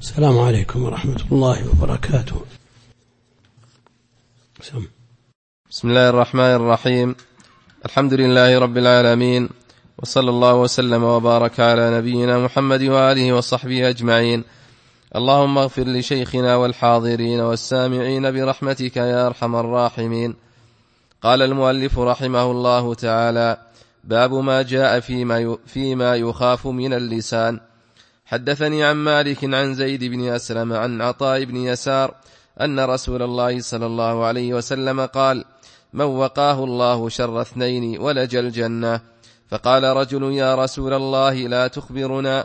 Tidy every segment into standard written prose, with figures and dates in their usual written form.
السلام عليكم ورحمة الله وبركاته. بسم الله الرحمن الرحيم. الحمد لله رب العالمين، وصلى الله وسلم وبارك على نبينا محمد وآله وصحبه أجمعين. اللهم اغفر لشيخنا والحاضرين والسامعين برحمتك يا أرحم الراحمين. قال المؤلف رحمه الله تعالى: باب ما جاء فيما يخاف من اللسان. حدثني عن مالك عن زيد بن أسلم عن عطاء بن يسار أن رسول الله صلى الله عليه وسلم قال: من وقاه الله شر اثنين ولج الجنة. فقال رجل: يا رسول الله لا تخبرنا.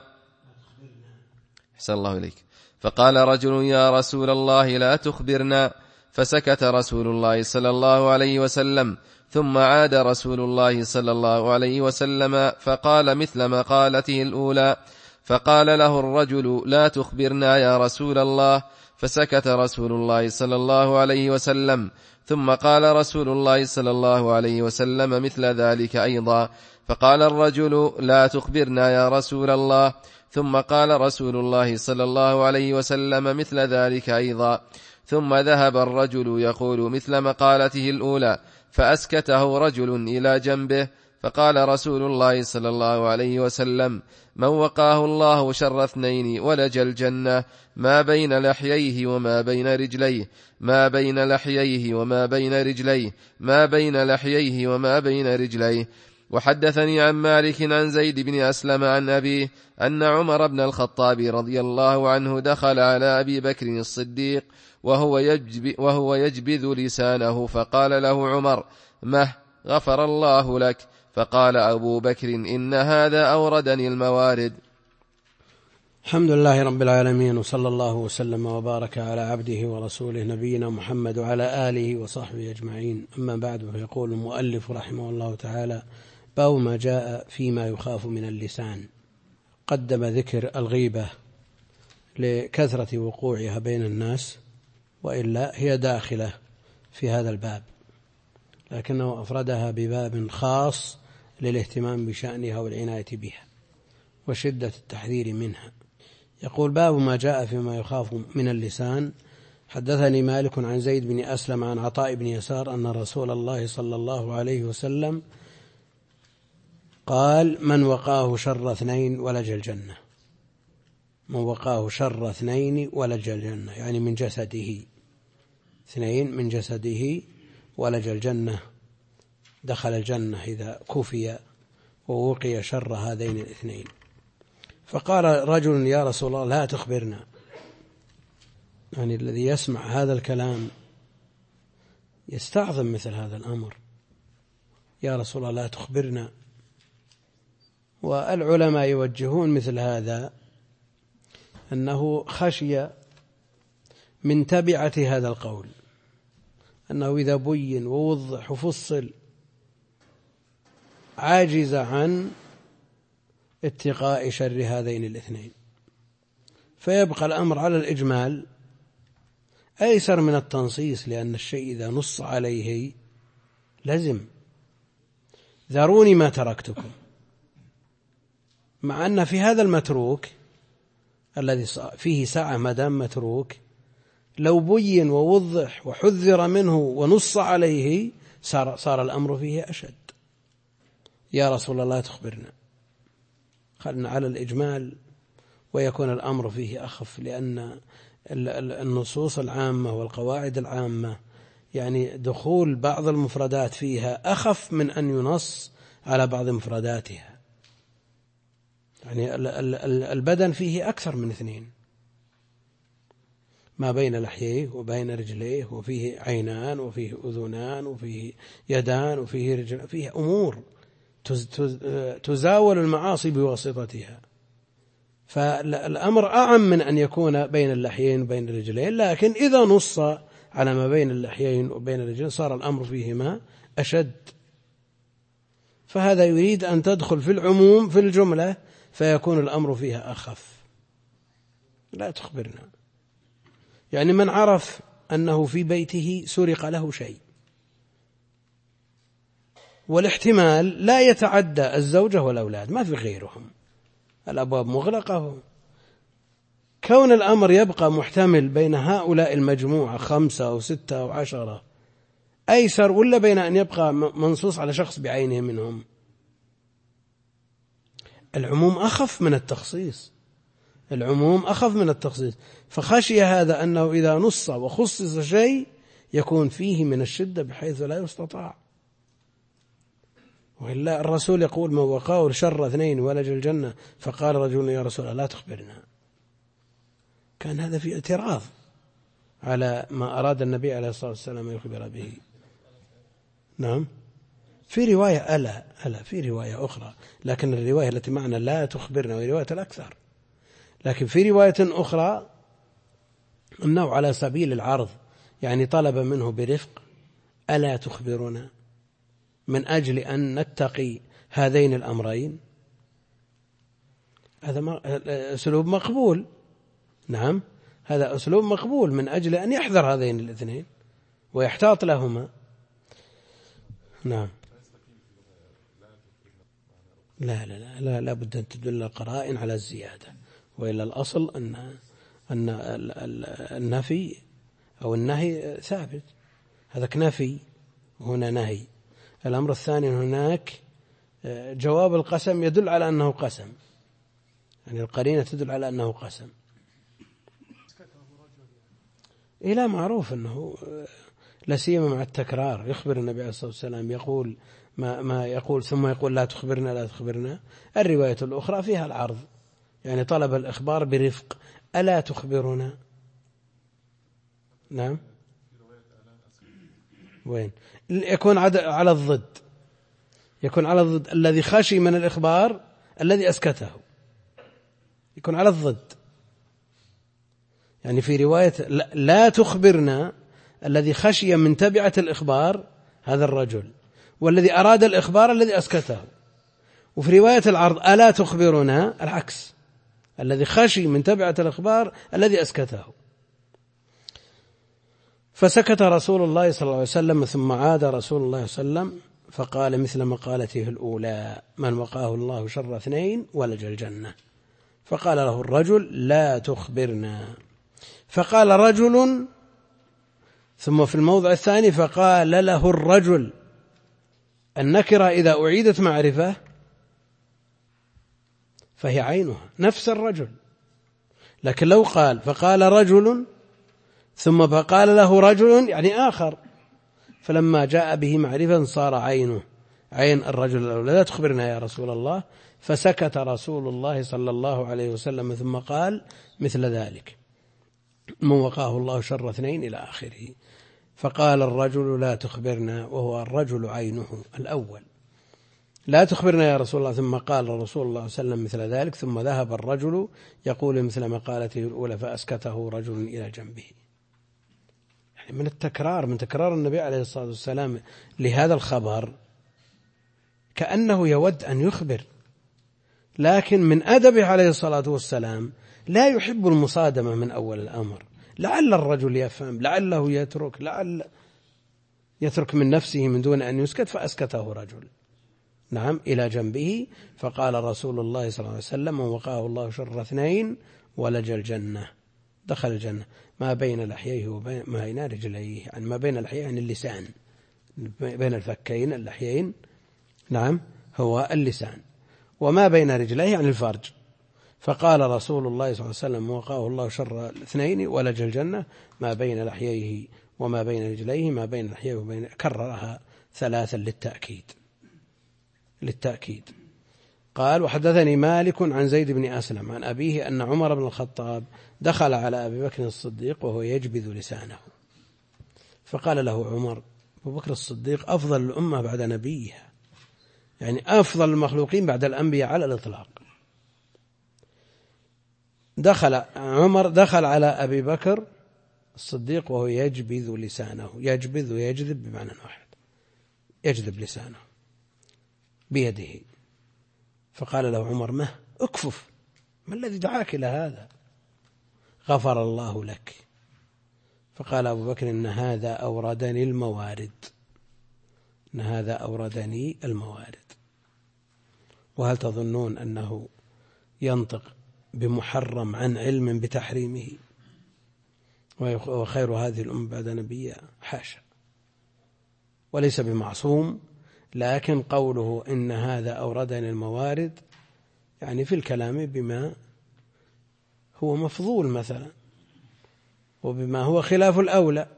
أحسن الله إليك. فقال رجل: يا رسول الله لا تخبرنا. فسكت رسول الله صلى الله عليه وسلم، ثم عاد رسول الله صلى الله عليه وسلم فقال مثل مقالته الأولى. فقال له الرجل: لا تخبرنا يا رسول الله. فسكت رسول الله صلى الله عليه وسلم، ثم قال رسول الله صلى الله عليه وسلم مثل ذلك أيضا. فقال الرجل: لا تخبرنا يا رسول الله. ثم قال رسول الله صلى الله عليه وسلم مثل ذلك أيضا. ثم ذهب الرجل يقول مثل مقالته الأولى، فأسكته رجل إلى جنبه. فقال رسول الله صلى الله عليه وسلم: من وقاه الله شر اثنين ولج الجنة، ما بين لحييه وما بين رجليه، ما بين لحييه وما بين رجليه، ما بين لحييه وما بين رجليه. وحدثني عن مالك عن زيد بن أسلم عن أبيه أن عمر بن الخطاب رضي الله عنه دخل على أبي بكر الصديق وهو يجبذ لسانه، فقال له عمر: مه، غفر الله لك. فقال أبو بكر: إن هذا أوردني الموارد. الحمد لله رب العالمين، وصلى الله وسلم وبارك على عبده ورسوله نبينا محمد وعلى آله وصحبه أجمعين. أما بعد، فيقول المؤلف رحمه الله تعالى: باب ما جاء فيما يخاف من اللسان. قدم ذكر الغيبة لكثرة وقوعها بين الناس، وإلا هي داخلة في هذا الباب، لكنه أفردها بباب خاص للاهتمام بشأنها والعناية بها وشدة التحذير منها. يقول: باب ما جاء فيما يخاف من اللسان. حدثني مالك عن زيد بن أسلم عن عطاء بن يسار أن رسول الله صلى الله عليه وسلم قال: من وقاه شر اثنين ولج الجنة. من وقاه شر اثنين ولج الجنة، يعني من جسده، اثنين من جسده ولج الجنة، دخل الجنة إذا كفي ووقي شر هذين الاثنين. فقال رجل: يا رسول الله لا تخبرنا. يعني الذي يسمع هذا الكلام يستعظم مثل هذا الأمر. يا رسول الله لا تخبرنا. والعلماء يوجهون مثل هذا أنه خشي من تبعة هذا القول، أنه إذا بين ووضح وفصل عاجز عن اتقاء شر هذين الاثنين، فيبقى الأمر على الإجمال أيسر من التنصيص، لأن الشيء إذا نص عليه لزم. ذروني ما تركتكم، مع أن في هذا المتروك الذي فيه سعة مدام متروك، لو بين ووضح وحذر منه ونص عليه صار الأمر فيه أشد. يا رسول الله لا تخبرنا، خلنا على الإجمال ويكون الأمر فيه أخف، لأن النصوص العامة والقواعد العامة يعني دخول بعض المفردات فيها أخف من أن ينص على بعض مفرداتها. يعني البدن فيه أكثر من اثنين، ما بين لحييه وبين رجليه، وفيه عينان وفيه أذنان وفيه يدان وفيه رجل، فيه أمور تزاول المعاصي بواسطتها. فالأمر أعم من أن يكون بين اللحيين وبين الرجلين، لكن إذا نص على ما بين اللحيين وبين الرجلين صار الأمر فيهما أشد. فهذا يريد أن تدخل في العموم في الجملة فيكون الأمر فيها أخف. لا تخبرنا، يعني من عرف أنه في بيته سرق له شيء، والاحتمال لا يتعدى الزوجة والأولاد، ما في غيرهم، الأبواب مغلقة، كون الأمر يبقى محتمل بين هؤلاء المجموعة 5 أو 6 أو 10 أيسر، ولا بين أن يبقى منصوص على شخص بعينه منهم؟ العموم أخف من التخصيص، العموم أخف من التخصيص. فخشي هذا أنه إذا نص وخصص شيء يكون فيه من الشدة بحيث لا يستطاع. وإلا الرسول يقول: من وقاه شر 2 ولج الجنة. فقال رجل: يا رسول الله لا تخبرنا. كان هذا في اعتراض على ما أراد النبي عليه الصلاة والسلام يخبر به. نعم، في رواية ألا في رواية أخرى، لكن الرواية التي معنا لا تخبرنا وهي رواية الأكثر. لكن في رواية أخرى أنه على سبيل العرض، يعني طلب منه برفق: ألا تخبرنا، من أجل أن نتقي هذين الأمرين. هذا أسلوب مقبول. نعم، هذا أسلوب مقبول من أجل أن يحذر هذين الاثنين ويحتاط لهما. نعم. لا بد أن تدل القرائن على الزيادة، وإلا الأصل أن النفي أو النهي ثابت. هذا نفي وهنا نهي. الأمر الثاني هناك جواب القسم يدل على أنه قسم، يعني القرينة تدل على أنه قسم. لا معروف أنه لا سيما مع التكرار. يخبر النبي عليه الصلاة والسلام يقول ما يقول ثم يقول: لا تخبرنا لا تخبرنا. الرواية الأخرى فيها العرض، يعني طلب الإخبار برفق: ألا تخبرنا. نعم، وين يكون على الضد، يكون على الضد. الذي خشي من الإخبار الذي أسكته يكون على الضد. يعني في رواية لا تخبرنا الذي خشي من تبعة الإخبار هذا الرجل، والذي أراد الإخبار الذي أسكته. وفي رواية العرض ألا تخبرنا العكس، الذي خشي من تبعة الإخبار الذي أسكته. فسكت رسول الله صلى الله عليه وسلم، ثم عاد رسول الله صلى الله عليه وسلم فقال مثل مقالته الأولى: من وقاه الله شر 2 ولج الجنة. فقال له الرجل: لا تخبرنا. فقال رجل، ثم في الموضع الثاني فقال له الرجل. النكرة إذا أعيدت معرفة فهي عينها نفس الرجل، لكن لو قال فقال رجل ثم فقال له رجل يعني آخر، فلما جاء به معرفة صار عينه عين الرجل الأول. لا تخبرنا يا رسول الله. فسكت رسول الله صلى الله عليه وسلم ثم قال مثل ذلك: من وقاه الله شر 2 إلى آخره. فقال الرجل: لا تخبرنا، وهو الرجل عينه الأول. لا تخبرنا يا رسول الله. ثم قال رسول الله صلى الله عليه وسلم مثل ذلك، ثم ذهب الرجل يقول مثل مقالته الأولى فأسكته رجل إلى جنبه. يعني من التكرار، من تكرار النبي عليه الصلاة والسلام لهذا الخبر كأنه يود أن يخبر، لكن من أدبه عليه الصلاة والسلام لا يحب المصادمة من أول الأمر. لعل الرجل يفهم، لعله يترك من نفسه من دون أن يسكت، فأسكته رجل نعم إلى جنبه. فقال رسول الله صلى الله عليه وسلم: ووقاه الله شر 2 ولج الجنة، دخل الجنة. ما بين لحييه وما بين رجليه، يعني ما بين لحييه يعني اللسان، بين الفكين اللحيين نعم هو اللسان، وما بين رجليه يعني الفرج. فقال رسول الله صلى الله عليه وسلم: وقاه الله شر 2 ولج الجنة، ما بين لحييه وما بين رجليه، ما بين لحييه وبين. كررها 3 للتأكيد. قال: وحدثني مالك عن زيد بن أسلم عن أبيه أن عمر بن الخطاب دخل على أبي بكر الصديق وهو يجبذ لسانه، فقال له عمر: أبو بكر الصديق أفضل الأمة بعد نبيها، يعني أفضل المخلوقين بعد الأنبياء على الإطلاق. عمر دخل على أبي بكر الصديق وهو يجبذ لسانه، يجبذ ويجذب بمعنى واحد، يجذب لسانه بيده. فقال له عمر: ما اكفف، ما الذي دعاك إلى هذا؟ غفر الله لك. فقال أبو بكر: إن هذا أوردني الموارد. وهل تظنون أنه ينطق بمحرم عن علم بتحريمه، وخير هذه الأمة بعد نبيها، حاشا، وليس بمعصوم. لكن قوله إن هذا أوردني الموارد يعني في الكلام بما هو مفضول مثلا، وبما هو خلاف الأولى.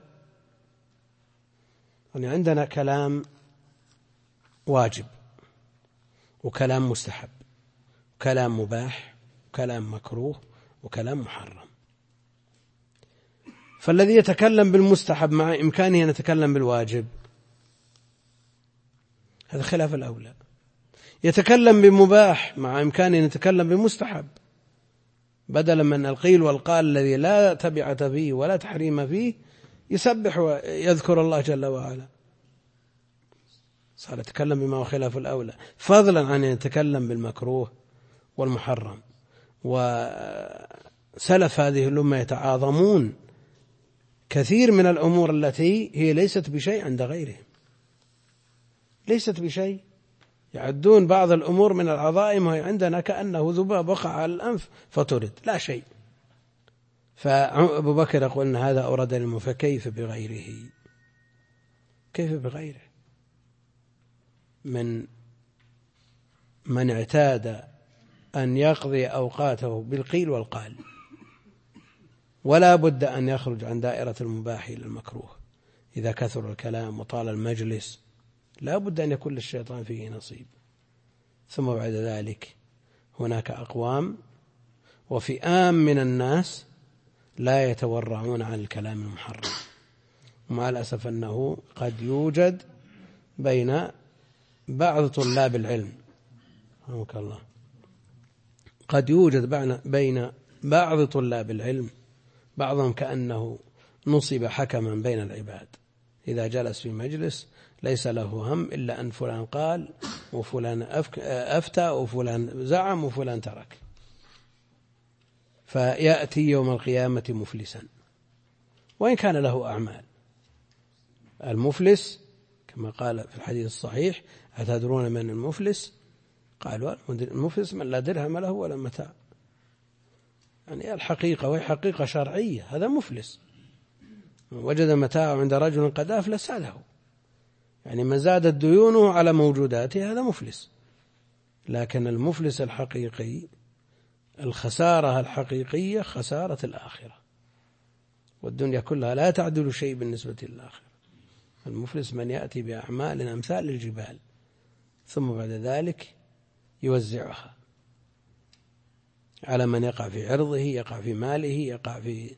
يعني عندنا كلام واجب، وكلام مستحب، وكلام مباح، وكلام مكروه، وكلام محرم. فالذي يتكلم بالمستحب مع إمكانه أن يتكلم بالواجب، هذا خلاف الأولى. يتكلم بمباح مع إمكانه أن يتكلم بمستحب، بدلا من القيل والقال الذي لا تبعة فيه ولا تحريم فيه، يسبح ويذكر الله جل وعلا، صار يتكلم بما هو خلاف الأولى، فضلا عن أن يتكلم بالمكروه والمحرم. وسلف هذه الأمة يتعاظمون كثير من الأمور التي هي ليست بشيء عند غيرهم، ليست بشيء، يعدون بعض الأمور من العظائم وهي عندنا كأنه ذباب وقع على الأنف فطرد، لا شيء. فأبو بكر يقول أن هذا أورد الماء، فكيف بغيره؟ كيف بغيره من اعتاد أن يقضي أوقاته بالقيل والقال، ولا بد أن يخرج عن دائرة المباح إلى المكروه. إذا كثر الكلام وطال المجلس لا بد أن يكون للشيطان فيه نصيب. ثم بعد ذلك هناك أقوام وفئام من الناس لا يتورعون عن الكلام المحرم، ومع الأسف أنه قد يوجد بين بعض طلاب العلم، رحمك الله، قد يوجد بين بعض طلاب العلم بعضهم كأنه نصب حكما بين العباد، إذا جلس في مجلس ليس له هم إلا أن فلان قال وفلان أفتى وفلان زعم وفلان ترك، فيأتي يوم القيامة مفلسا وإن كان له أعمال. المفلس كما قال في الحديث الصحيح: أتدرون من المفلس؟ قالوا المفلس من لا درهم له ولا متاع. يعني الحقيقة، وهي حقيقة شرعية، هذا مفلس. وجد متاعه عند رجل قد أفلس هذا هو، يعني من زادت ديونه على موجوداته هذا مفلس. لكن المفلس الحقيقي، الخسارة الحقيقية خسارة الآخرة، والدنيا كلها لا تعدل شيء بالنسبة للآخرة. المفلس من يأتي بأعمال أمثال الجبال ثم بعد ذلك يوزعها على من يقع في عرضه، يقع في ماله، يقع في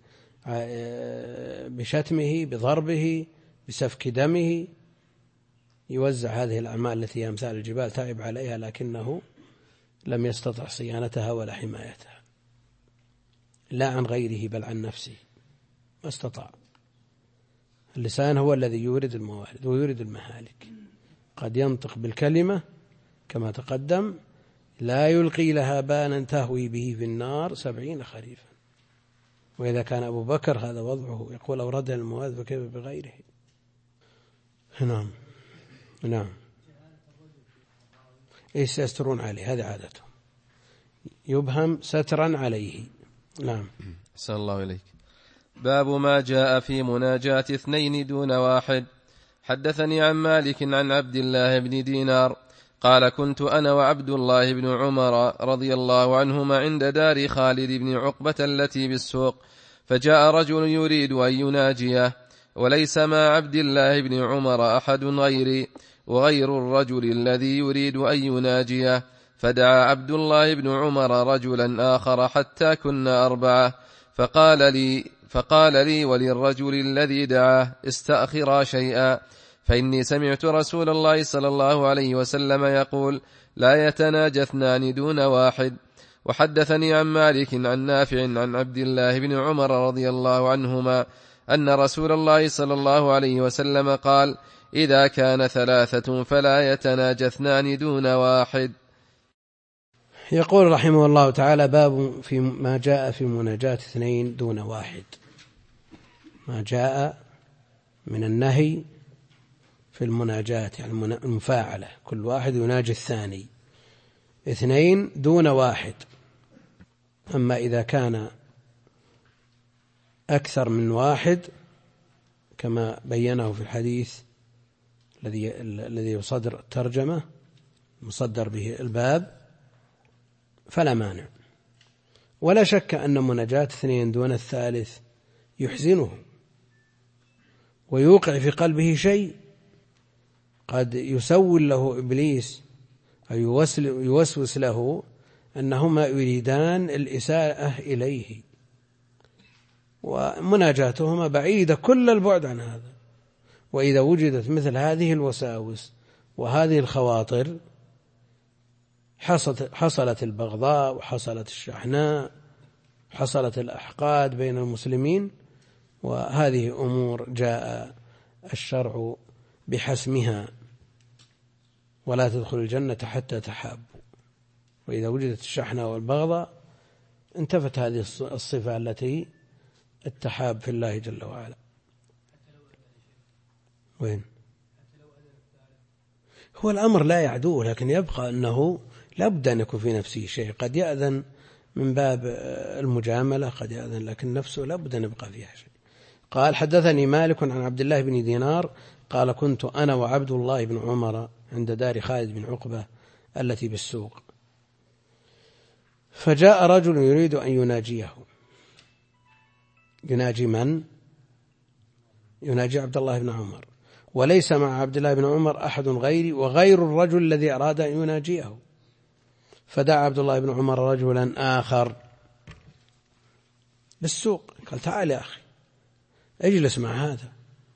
بشتمه، بضربه، بسفك دمه، يوزع هذه الأعمال التي هي أمثال الجبال، تعب عليها لكنه لم يستطع صيانتها ولا حمايتها، لا عن غيره بل عن نفسه، ما استطاع. اللسان هو الذي يورد الموارد ويورد المهالك، قد ينطق بالكلمة كما تقدم لا يلقي لها بالا تهوي به في النار 70 خريفا. وإذا كان أبو بكر هذا وضعه يقول أوردنا الموارد فكيف بغيره؟ نعم نعم، إيش يسترون عليه، هذه عادته، يبهم سترا عليه. نعم. أحسن الله إليك. باب ما جاء في مناجاة 2 دون 1. حدثني عن مالك عن عبد الله بن دينار قال: كنت أنا وعبد الله بن عمر رضي الله عنهما عند دار خالد بن عقبة التي بالسوق، فجاء رجل يريد أن يناجيه، وليس مع عبد الله بن عمر أحد غيري وغير الرجل الذي يريد أن يناجيه، فدعا عبد الله بن عمر رجلا آخر حتى كنا 4، فقال لي وللرجل الذي دعاه: استأخرا شيئا، فإني سمعت رسول الله صلى الله عليه وسلم يقول: لا يتناجى 2 دون 1. وحدثني عن مالك عن نافع عن عبد الله بن عمر رضي الله عنهما أن رسول الله صلى الله عليه وسلم قال: إذا كان 3 فلا يتناجى 2 دون 1. يقول رحمه الله تعالى: باب في ما جاء في مناجاة 2 دون 1. ما جاء من النهي في المناجاة، يعني المفاعلة، كل واحد يناجي الثاني، 2 دون 1. أما إذا كان أكثر من واحد كما بينه في الحديث الذي يصدر الترجمة مصدر به الباب فلا مانع. ولا شك أن مناجاة اثنين دون الثالث يحزنه ويوقع في قلبه شيء قد يسول له إبليس أو يوسوس له أنهما يريدان الإساءة إليه، ومناجاتهما بعيدة كل البعد عن هذا. وإذا وجدت مثل هذه الوساوس وهذه الخواطر حصلت البغضاء وحصلت الشحناء وحصلت الأحقاد بين المسلمين، وهذه أمور جاء الشرع بحسمها: ولا تدخل الجنة حتى تحابوا. وإذا وجدت الشحنة والبغضاء انتفت هذه الصفة التي التحاب في الله جل وعلا. وين هو الأمر لا يعدوه، لكن يبقى أنه لا بد أن يكون في نفسه شيء. قد يأذن من باب المجاملة، قد يأذن، لكن نفسه لا بد أن يبقى فيها شيء. قال: حدثني مالك عن عبد الله بن دينار قال: كنت أنا وعبد الله بن عمر عند دار خالد بن عقبة التي بالسوق، فجاء رجل يريد أن يناجيه. يناجي من؟ يناجي عبد الله بن عمر، وليس مع عبد الله بن عمر أحد غيري وغير الرجل الذي أراد أن يناجيه. فدعا عبد الله بن عمر رجلا آخر بالسوق، قال: تعال يا أخي اجلس مع هذا.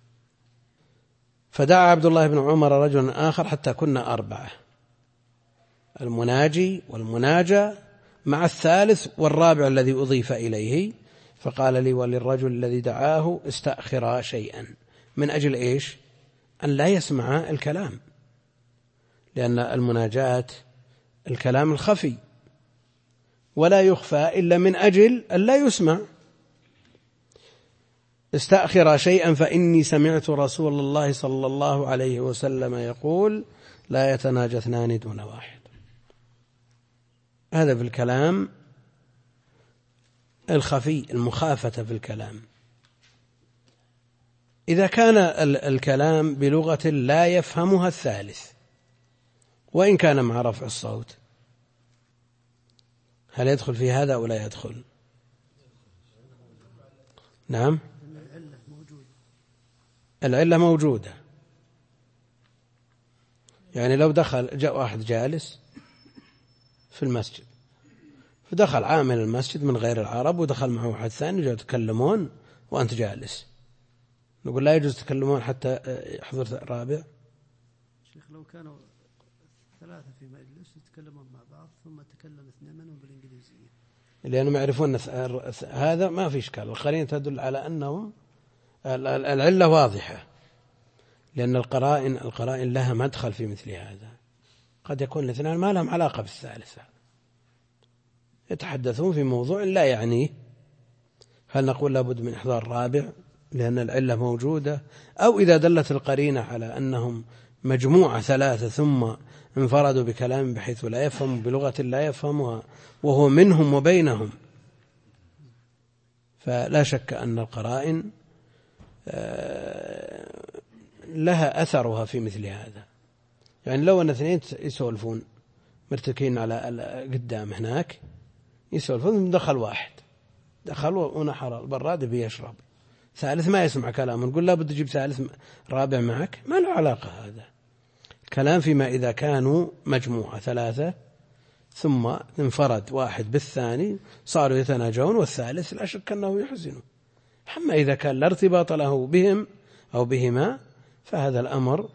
فدعا عبد الله بن عمر رجلا آخر حتى كنا 4، المناجي والمناجى مع الثالث والرابع الذي أضيف إليه. فقال لي وللرجل الذي دعاه: استأخرا شيئا. من أجل إيش؟ أن لا يسمع الكلام، لأن المناجاة الكلام الخفي ولا يخفى إلا من أجل أن لا يسمع. استأخرا شيئا فإني سمعت رسول الله صلى الله عليه وسلم يقول: لا يتناجى اثنان دون واحد. هذا في الكلام الخفي، المخافة في الكلام. إذا كان الكلام بلغة لا يفهمها الثالث وإن كان مع رفع الصوت، هل يدخل في هذا أو لا يدخل؟ نعم، العلة موجودة. يعني لو دخل جاء واحد جالس في المسجد، فدخل عامل المسجد من غير العرب ودخل معه واحد ثاني جاء يتكلمون وأنت جالس، نقول لا يجوز تكلمون حتى يحضر رابع؟ شيخ لو كانوا 3 في مجلس يتكلمون مع بعض ثم تكلم 2 منهم بالإنجليزية، لأنهم يعرفون هذا ما في إشكال. القرينة تدل على أنهم العلة واضحة، لأن القرائن لها مدخل في مثل هذا. قد يكون الاثنان ما لهم علاقة بالثالثة، يتحدثون في موضوع لا يعنيه. هل نقول لابد من إحضار رابع لأن العلة موجودة؟ أو إذا دلت القرينة على أنهم مجموعة 3 ثم انفردوا بكلام بحيث لا يفهم بلغة لا يفهمها وهو منهم وبينهم، فلا شك أن القرائن لها أثرها في مثل هذا. يعني لو أن 2 يسولفون مرتكين على قدام هناك يسولفون، دخل واحد دخل ونحر البراد بيشرب، ثالث ما يسمع كلامه، نقول لا بد تجيب ثالث رابع معك؟ ما له علاقة هذا الكلام. فيما إذا كانوا مجموعة 3 ثم انفرد واحد بالثاني صاروا يتناجون والثالث لا شك أنه يحزنه. أما إذا كان لا ارتباط له بهم أو بهما فهذا الأمر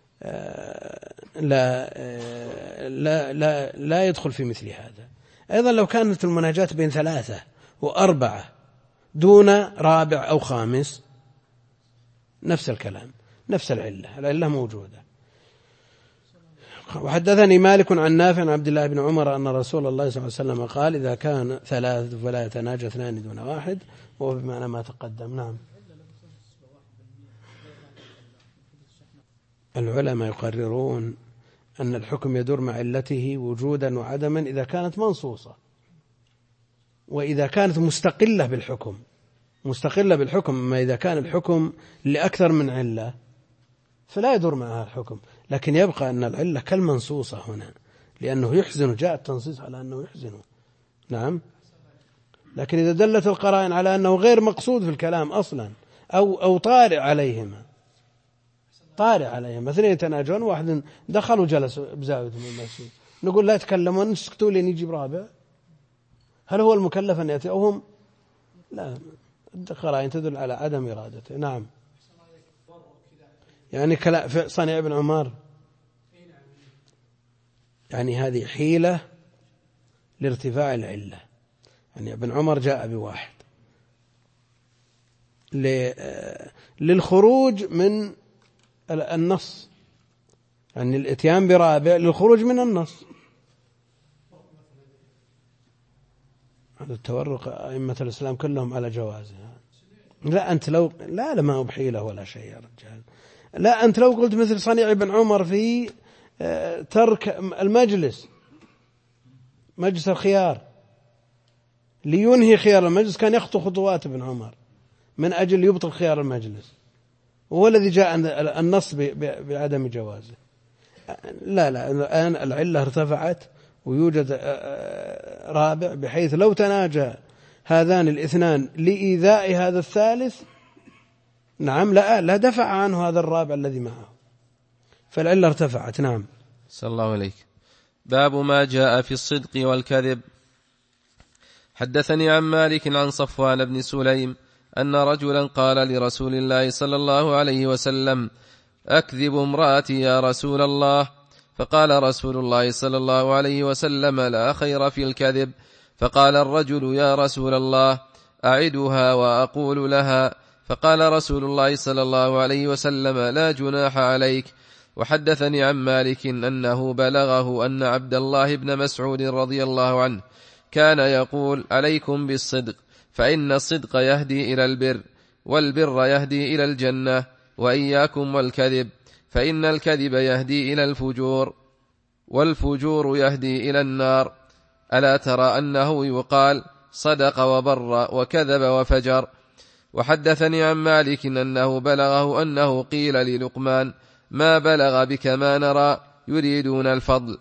لا يدخل في مثل هذا. أيضا لو كانت المناجاة بين 3 و4 دون رابع أو خامس نفس الكلام، نفس العلة موجودة. وحدثني مالك عن نافع عن عبد الله بن عمر أن رسول الله صلى الله عليه وسلم قال: إذا كان 3 فلا يتناجى 2 دون واحد، وهو بمعنى ما تقدم. نعم، العلماء يقررون أن الحكم يدور مع علته وجودا وعدما إذا كانت منصوصة. وإذا كانت مستقلة بالحكم، أما إذا كان الحكم لأكثر من علة فلا يدور معها الحكم، لكن يبقى أن العلة كالمنصوصة هنا، لأنه يحزن، جاء التنصيص على أنه يحزن. نعم. لكن إذا دلت القرائن على أنه غير مقصود في الكلام أصلا أو طارئ عليهما، اثنين يتناجون، واحد دخل وجلس بزاوية من المسجد، نقول لا يتكلمون، نسكتوا لين يجيب رابع، هل هو المكلف أن يأتي أو هم؟ لا، القرائن تدل على عدم إرادته. نعم. يعني في صنيع ابن عمر، يعني هذه حيلة لارتفاع العلة. يعني ابن عمر جاء بواحد للخروج من النص، يعني الاتيان برابع للخروج من النص. هذا التورق أئمة الإسلام كلهم على جوازه. لا أنت لو لا ما هو بحيلة ولا شيء يا رجال. لا أنت لو قلت مثل صنيع ابن عمر في ترك المجلس، مجلس الخيار، لينهي خيار المجلس، كان يخطو خطوات ابن عمر من أجل يبطل خيار المجلس، وهو الذي جاء النص بعدم جوازه. لا الآن العلة ارتفعت ويوجد رابع، بحيث لو تناجى هذان الاثنان لإيذاء هذا الثالث، نعم، لا دفع عنه هذا الرابع الذي معه، فالعلة ارتفعت. نعم. صلى الله عليك. باب ما جاء في الصدق والكذب. حدثني عن مالك عن صفوان بن سليم أن رجلا قال لرسول الله صلى الله عليه وسلم: أكذب امرأتي يا رسول الله؟ فقال رسول الله صلى الله عليه وسلم: لا خير في الكذب. فقال الرجل: يا رسول الله، أعدها وأقول لها. فقال رسول الله صلى الله عليه وسلم: لا جناح عليك. وحدثني عن مالك أنه بلغه أن عبد الله بن مسعود رضي الله عنه كان يقول: عليكم بالصدق، فإن الصدق يهدي إلى البر، والبر يهدي إلى الجنة، وإياكم والكذب، فإن الكذب يهدي إلى الفجور، والفجور يهدي إلى النار. ألا ترى أنه يقال: صدق وبر وكذب وفجر. وحدثني عن مالك أنه بلغه أنه قيل للقمان: ما بلغ بك ما نرى، يريدون الفضل.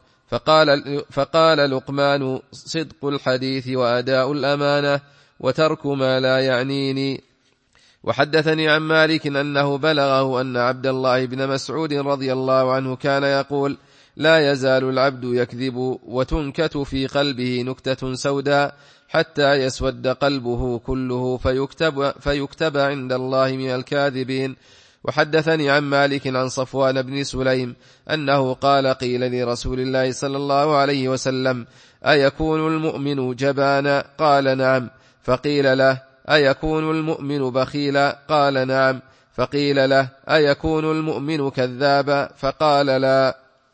فقال لقمان: صدق الحديث وأداء الأمانة وترك ما لا يعنيني. وحدثني عن مالك أنه بلغه أن عبد الله بن مسعود رضي الله عنه كان يقول: لا يزال العبد يكذب وتنكت في قلبه نكتة سوداء حتى يسود قلبه كله فيكتب عند الله من الكاذبين. وحدثني عن مالك عن صفوان بن سليم أنه قال: قيل لرسول الله صلى الله عليه وسلم: أيكون المؤمن جبانا؟ قال: نعم. فقيل له: أيكون المؤمن بخيلا؟ قال: نعم. فقيل له: أيكون المؤمن كذابا؟ فقال: لا.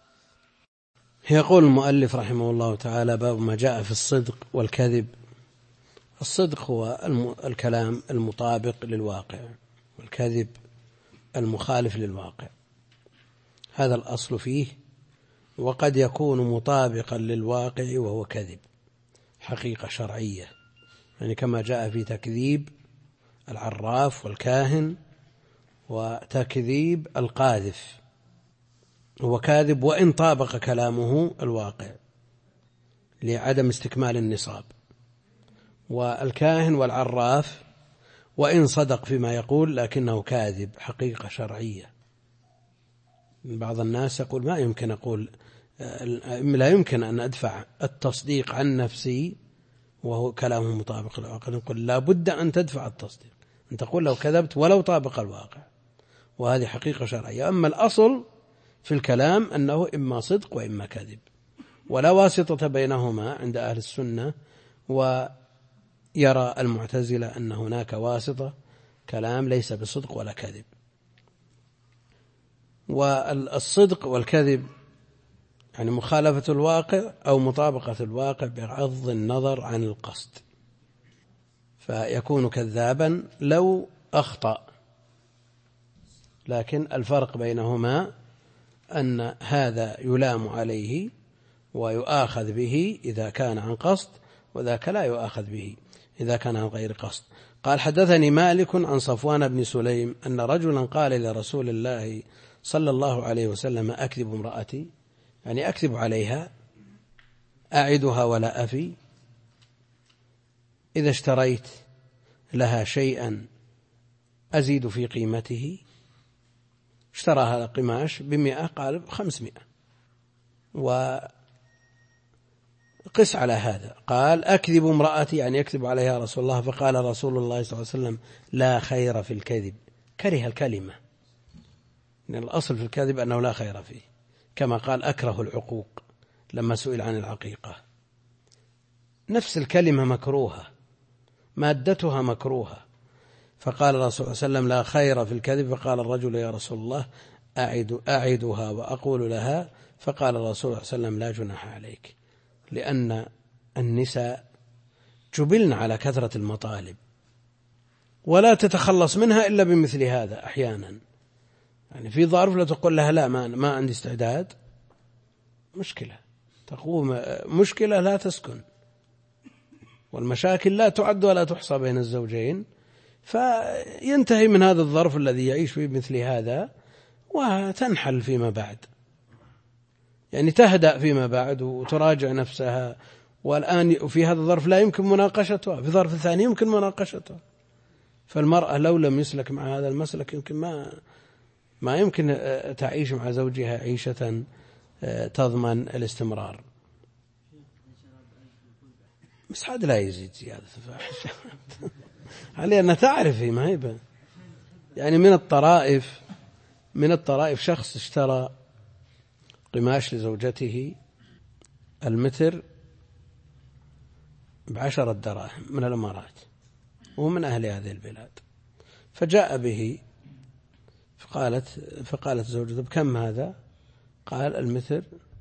يقول المؤلف رحمه الله تعالى: باب ما جاء في الصدق والكذب. الصدق هو الكلام المطابق للواقع، والكذب المخالف للواقع، هذا الأصل فيه. وقد يكون مطابقا للواقع وهو كذب حقيقة شرعية، يعني كما جاء في تكذيب العراف والكاهن وتكذيب القاذف، هو كاذب وإن طابق كلامه الواقع لعدم استكمال النصاب. والكاهن والعراف وإن صدق فيما يقول لكنه كاذب حقيقة شرعية. بعض الناس يقول: ما يمكن أقول، لا يمكن أن أدفع التصديق عن نفسي وهو كلامه مطابق للواقع. نقول: لا بد أن تدفع التصديق، أن تقول لو كذبت ولو طابق الواقع، وهذه حقيقة شرعية. أما الأصل في الكلام أنه إما صدق وإما كذب، ولا واسطة بينهما عند أهل السنة. ويرى المعتزلة أن هناك واسطة، كلام ليس بصدق ولا كذب. والصدق والكذب يعني مخالفة الواقع أو مطابقة الواقع بغض النظر عن القصد، فيكون كذابا لو أخطأ. لكن الفرق بينهما أن هذا يلام عليه ويؤاخذ به إذا كان عن قصد، وذاك لا يؤاخذ به. إذا كان عن غير قصد. قال حدثني مالك عن صفوان بن سليم أن رجلا قال لرسول الله صلى الله عليه وسلم أكذب امرأتي، يعني أكذب عليها، أعدها ولا أفي، إذا اشتريت لها شيئا أزيد في قيمته، اشترى هذا قماش ب100 قال 500، وقس على هذا. قال أكذب امرأتي يعني يكذب عليها رسول الله، فقال رسول الله صلى الله عليه وسلم لا خير في الكذب، كره الكلمة، إن الأصل في الكذب أنه لا خير فيه، كما قال أكره العقوق لما سئل عن العقيقة، نفس الكلمة مكروهة، مادتها مكروهة. فقال الرسول صلى الله عليه وسلم لا خير في الكذب. فقال الرجل يا رسول الله أعدها وأقول لها. فقال الرسول صلى الله عليه وسلم لا جناح عليك، لأن النساء جبلن على كثرة المطالب، ولا تتخلص منها إلا بمثل هذا أحيانا، يعني في ظرف لا تقول لها لا ما عندي استعداد، مشكلة تقوم مشكلة لا تسكن، والمشاكل لا تعد ولا تحصى بين الزوجين، فينتهي من هذا الظرف الذي يعيش فيه مثل هذا وتنحل فيما بعد، يعني تهدأ فيما بعد وتراجع نفسها. والآن في هذا الظرف لا يمكن مناقشتها، في ظرف ثاني يمكن مناقشتها. فالمرأة لو لم يسلك مع هذا المسلك يمكن ما يمكن تعيش مع زوجها عيشة تضمن الاستمرار. بس هذا لا يزيد زيادة الفاحشة علي أن تعرف ما هي يعني من الطرائف شخص اشترى قماش لزوجته المتر ب10 دراهم من الإمارات، وهو من أهل هذه البلاد، فجاء به فقالت زوجته بكم هذا؟ قال المتر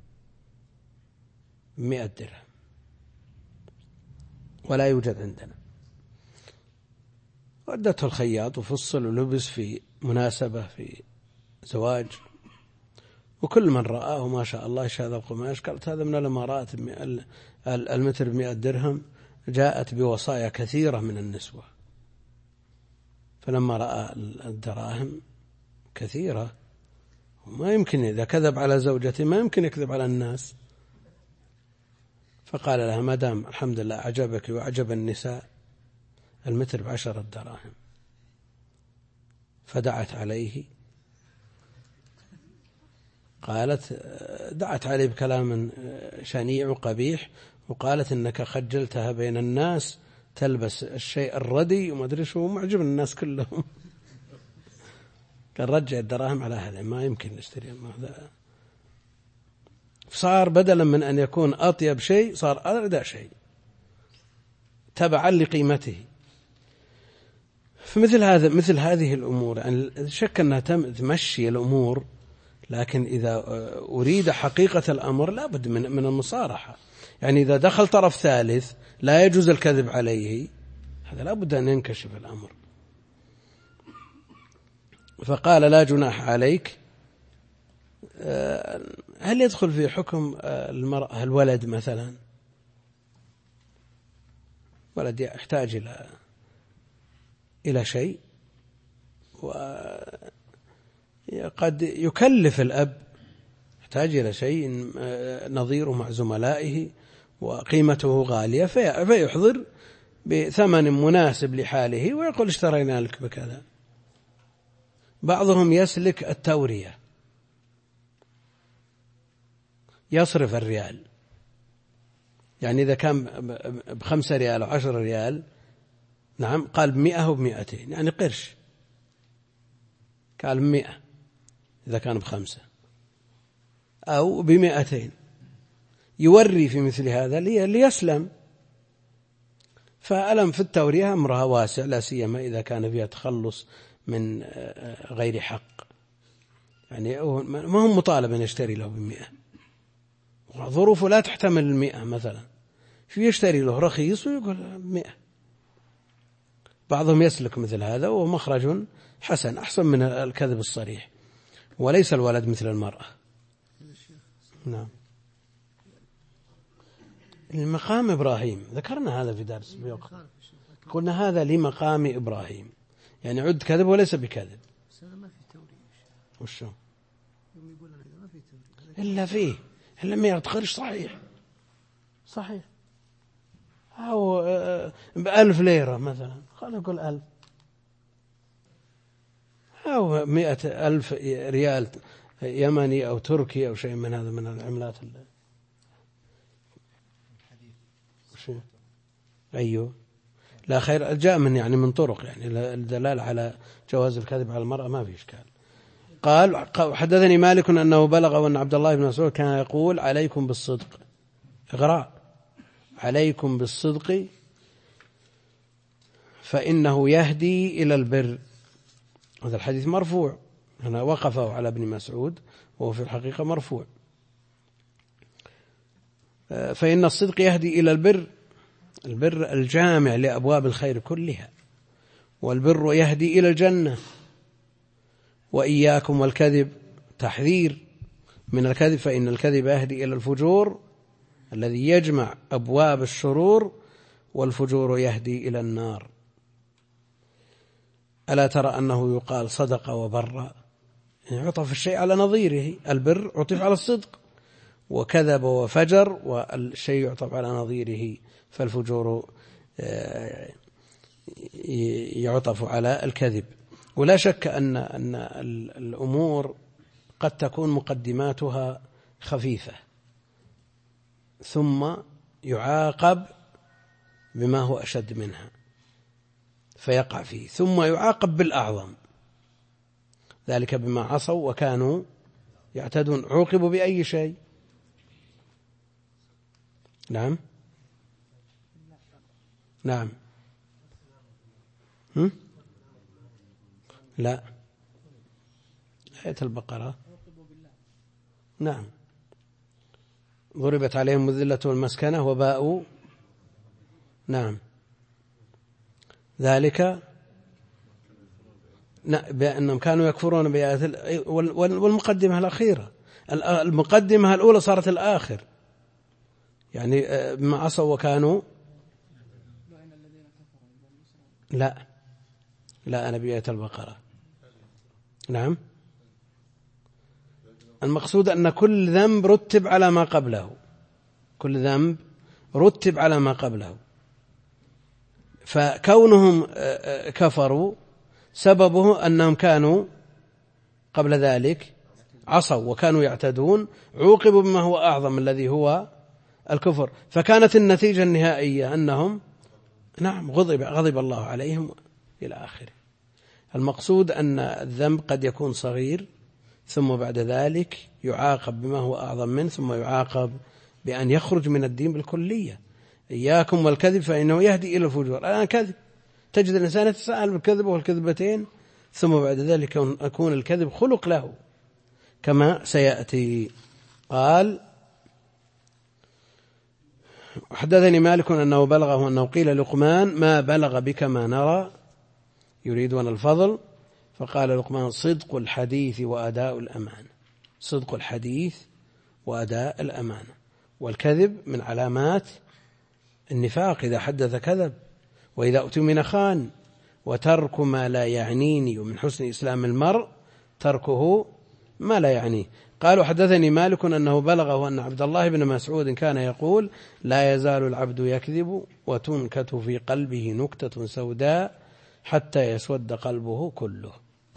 100 درهم ولا يوجد عندنا. ودته الخياط وفصل ولبس في مناسبة في زواج، وكل من رآه ما شاء الله ايش هذا القماش، قالت هذا من الإمارات المتر 100 درهم. جاءت بوصايا كثيرة من النسوة، فلما رأى الدراهم كثيرة وما يمكن إذا كذب على زوجته ما يمكن يكذب على الناس، فقال لها ما دام الحمد لله أعجبك وأعجب النساء المتر ب10 دراهم، فدعت عليه. قالت دعت عليه بكلام شنيع وقبيح، وقالت إنك خجلتها بين الناس تلبس الشيء الردي وما أدري شو، معجب الناس كلهم. قال رجع الدراهم على هذا، ما يمكن نشتري هذا. صار بدلا من أن يكون أطيب شيء صار أردى شيء تبعا لقيمته. فمثل هذه الأمور يعني شك أنها تمشي الأمور، لكن إذا أريد حقيقة الأمر لا بد من المصارحة. يعني إذا دخل طرف ثالث لا يجوز الكذب عليه، هذا لا بد أن ينكشف الأمر. فقال لا جناح عليك. هل يدخل في حكم المرأة الولد مثلا؟ ولد يحتاج إلى شيء، وقد يكلف الأب، يحتاج إلى شيء نظيره مع زملائه وقيمته غالية، فيحضر بثمن مناسب لحاله ويقول اشترينا لك بكذا. بعضهم يسلك التورية، يصرف الريال، يعني إذا كان ب5 ريال أو 10 ريال، نعم قال ب100 وب200 يعني قرش، قال 100 إذا كان ب5 أو ب200، يوري في مثل هذا ليسلم. فألم في التورية أمرها واسع، لا سيما إذا كان فيها تخلص من غير حق، يعني ما هم مطالب أن يشتري له ب100، ظروفه لا تحتمل 100 مثلا، يشتري له رخيص ويقول 100. بعضهم يسلك مثل هذا، ومخرج حسن أحسن من الكذب الصريح، وليس الولد مثل المرأة. نعم. المقام إبراهيم ذكرنا هذا في درس بيوقف. قلنا هذا لمقام إبراهيم، يعني عد كذب وليس بكذب. بس هذا ما في تورية. وشو؟ يوم يقول أنا ما في تورية. إلا فيه، إلا ما يعتقدش صحيح. أو ب1000 ليرة مثلا، خلينا نقول 1000، أو 100,000 ريال يمني أو تركي أو شيء من هذا من العملات. أيوه، لا خير، جاء من يعني من طرق، يعني الدلالة على جواز الكذب على المرأة ما في إشكال. قال حدثني مالك أنه بلغ أن عبد الله بن مسعود كان يقول عليكم بالصدق، اقرأ عليكم بالصدق فإنه يهدي إلى البر. هذا الحديث مرفوع، هنا وقفه على ابن مسعود وهو في الحقيقة مرفوع. فإن الصدق يهدي إلى البر، البر الجامع لأبواب الخير كلها، والبر يهدي إلى الجنة. وإياكم والكذب، تحذير من الكذب، فإن الكذب يهدي إلى الفجور الذي يجمع أبواب الشرور، والفجور يهدي إلى النار. ألا ترى أنه يقال صدق وبر، يعني عطف الشيء على نظيره، البر عطف على الصدق، وكذب وفجر، والشيء يعطف على نظيره، فالفجور يعطف على الكذب. ولا شك أن الأمور قد تكون مقدماتها خفيفة ثم يعاقب بما هو أشد منها فيقع فيه، ثم يعاقب بالأعظم، ذلك بما عصوا وكانوا يعتدون. عوقبوا بأي شيء؟ نعم لا، آية البقرة. نعم، ضربت عليهم الذلة والمسكنة وباءوا. نعم، ذلك بأنهم كانوا يكفرون بآيات. والمقدمة الأخيرة، المقدمة الأولى صارت الآخر، يعني بما عصوا وكانوا. لا أنا بآية البقرة. نعم، المقصود أن كل ذنب رتب على ما قبله، كل ذنب رتب على ما قبله، فكونهم كفروا سببه أنهم كانوا قبل ذلك عصوا وكانوا يعتدون، عوقبوا بما هو أعظم الذي هو الكفر، فكانت النتيجة النهائية أنهم نعم غضب الله عليهم إلى آخره. المقصود أن الذنب قد يكون صغير ثم بعد ذلك يعاقب بما هو أعظم منه، ثم يعاقب بأن يخرج من الدين بالكلية. إياكم والكذب فإنه يهدي إلى الفجور. الآن كذب، تجد الإنسان يتساءل بالكذب والكذبتين، ثم بعد ذلك يكون الكذب خلق له كما سيأتي. قال حدثني مالك أنه بلغه أنه قيل لقمان ما بلغ بك ما نرى، يريدون الفضل، فقال لقمان صدق الحديث وأداء الأمانة. صدق الحديث وأداء الأمانة، والكذب من علامات النفاق، إذا حدث كذب، وإذا أؤتمن خان، وترك ما لا يعنيني، ومن حسن إسلام المرء تركه ما لا يعنيه. قالوا حدثني مالك أنه بلغه أن عبد الله بن مسعود كان يقول لا يزال العبد يكذب وتنكت في قلبه نكتة سوداء حتى يسود قلبه كله.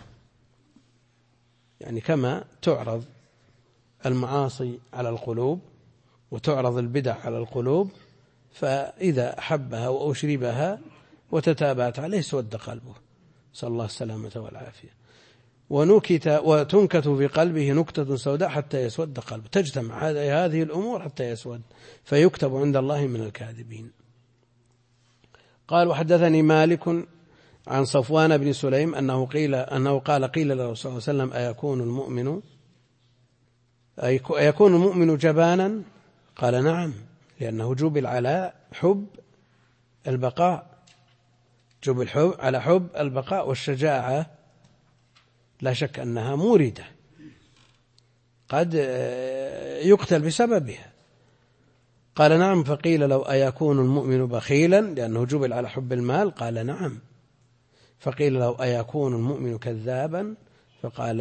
يعني كما تعرض المعاصي على القلوب وتعرض البدع على القلوب، فإذا أحبها وأشربها وتتابعت عليه سود قلبه، صلى الله السلامة والعافية. وتنكت في قلبه نكتة سوداء حتى يسود قلبه، تجتمع هذه الأمور حتى يسود فيكتب عند الله من الكاذبين. قال وحدثني مالك عن صفوان بن سليم أنه قال قيل له صلى الله عليه وسلم أيكون المؤمن جبانا؟ قال نعم، لأنه جبل على حب البقاء، جبل على حب البقاء، والشجاعة لا شك أنها موردة قد يقتل بسببها. قال نعم. فقيل لو أيكون المؤمن بخيلا لأنه جبل على حب المال؟ قال نعم. فقيل لو أيكون المؤمن كذابا؟ فقال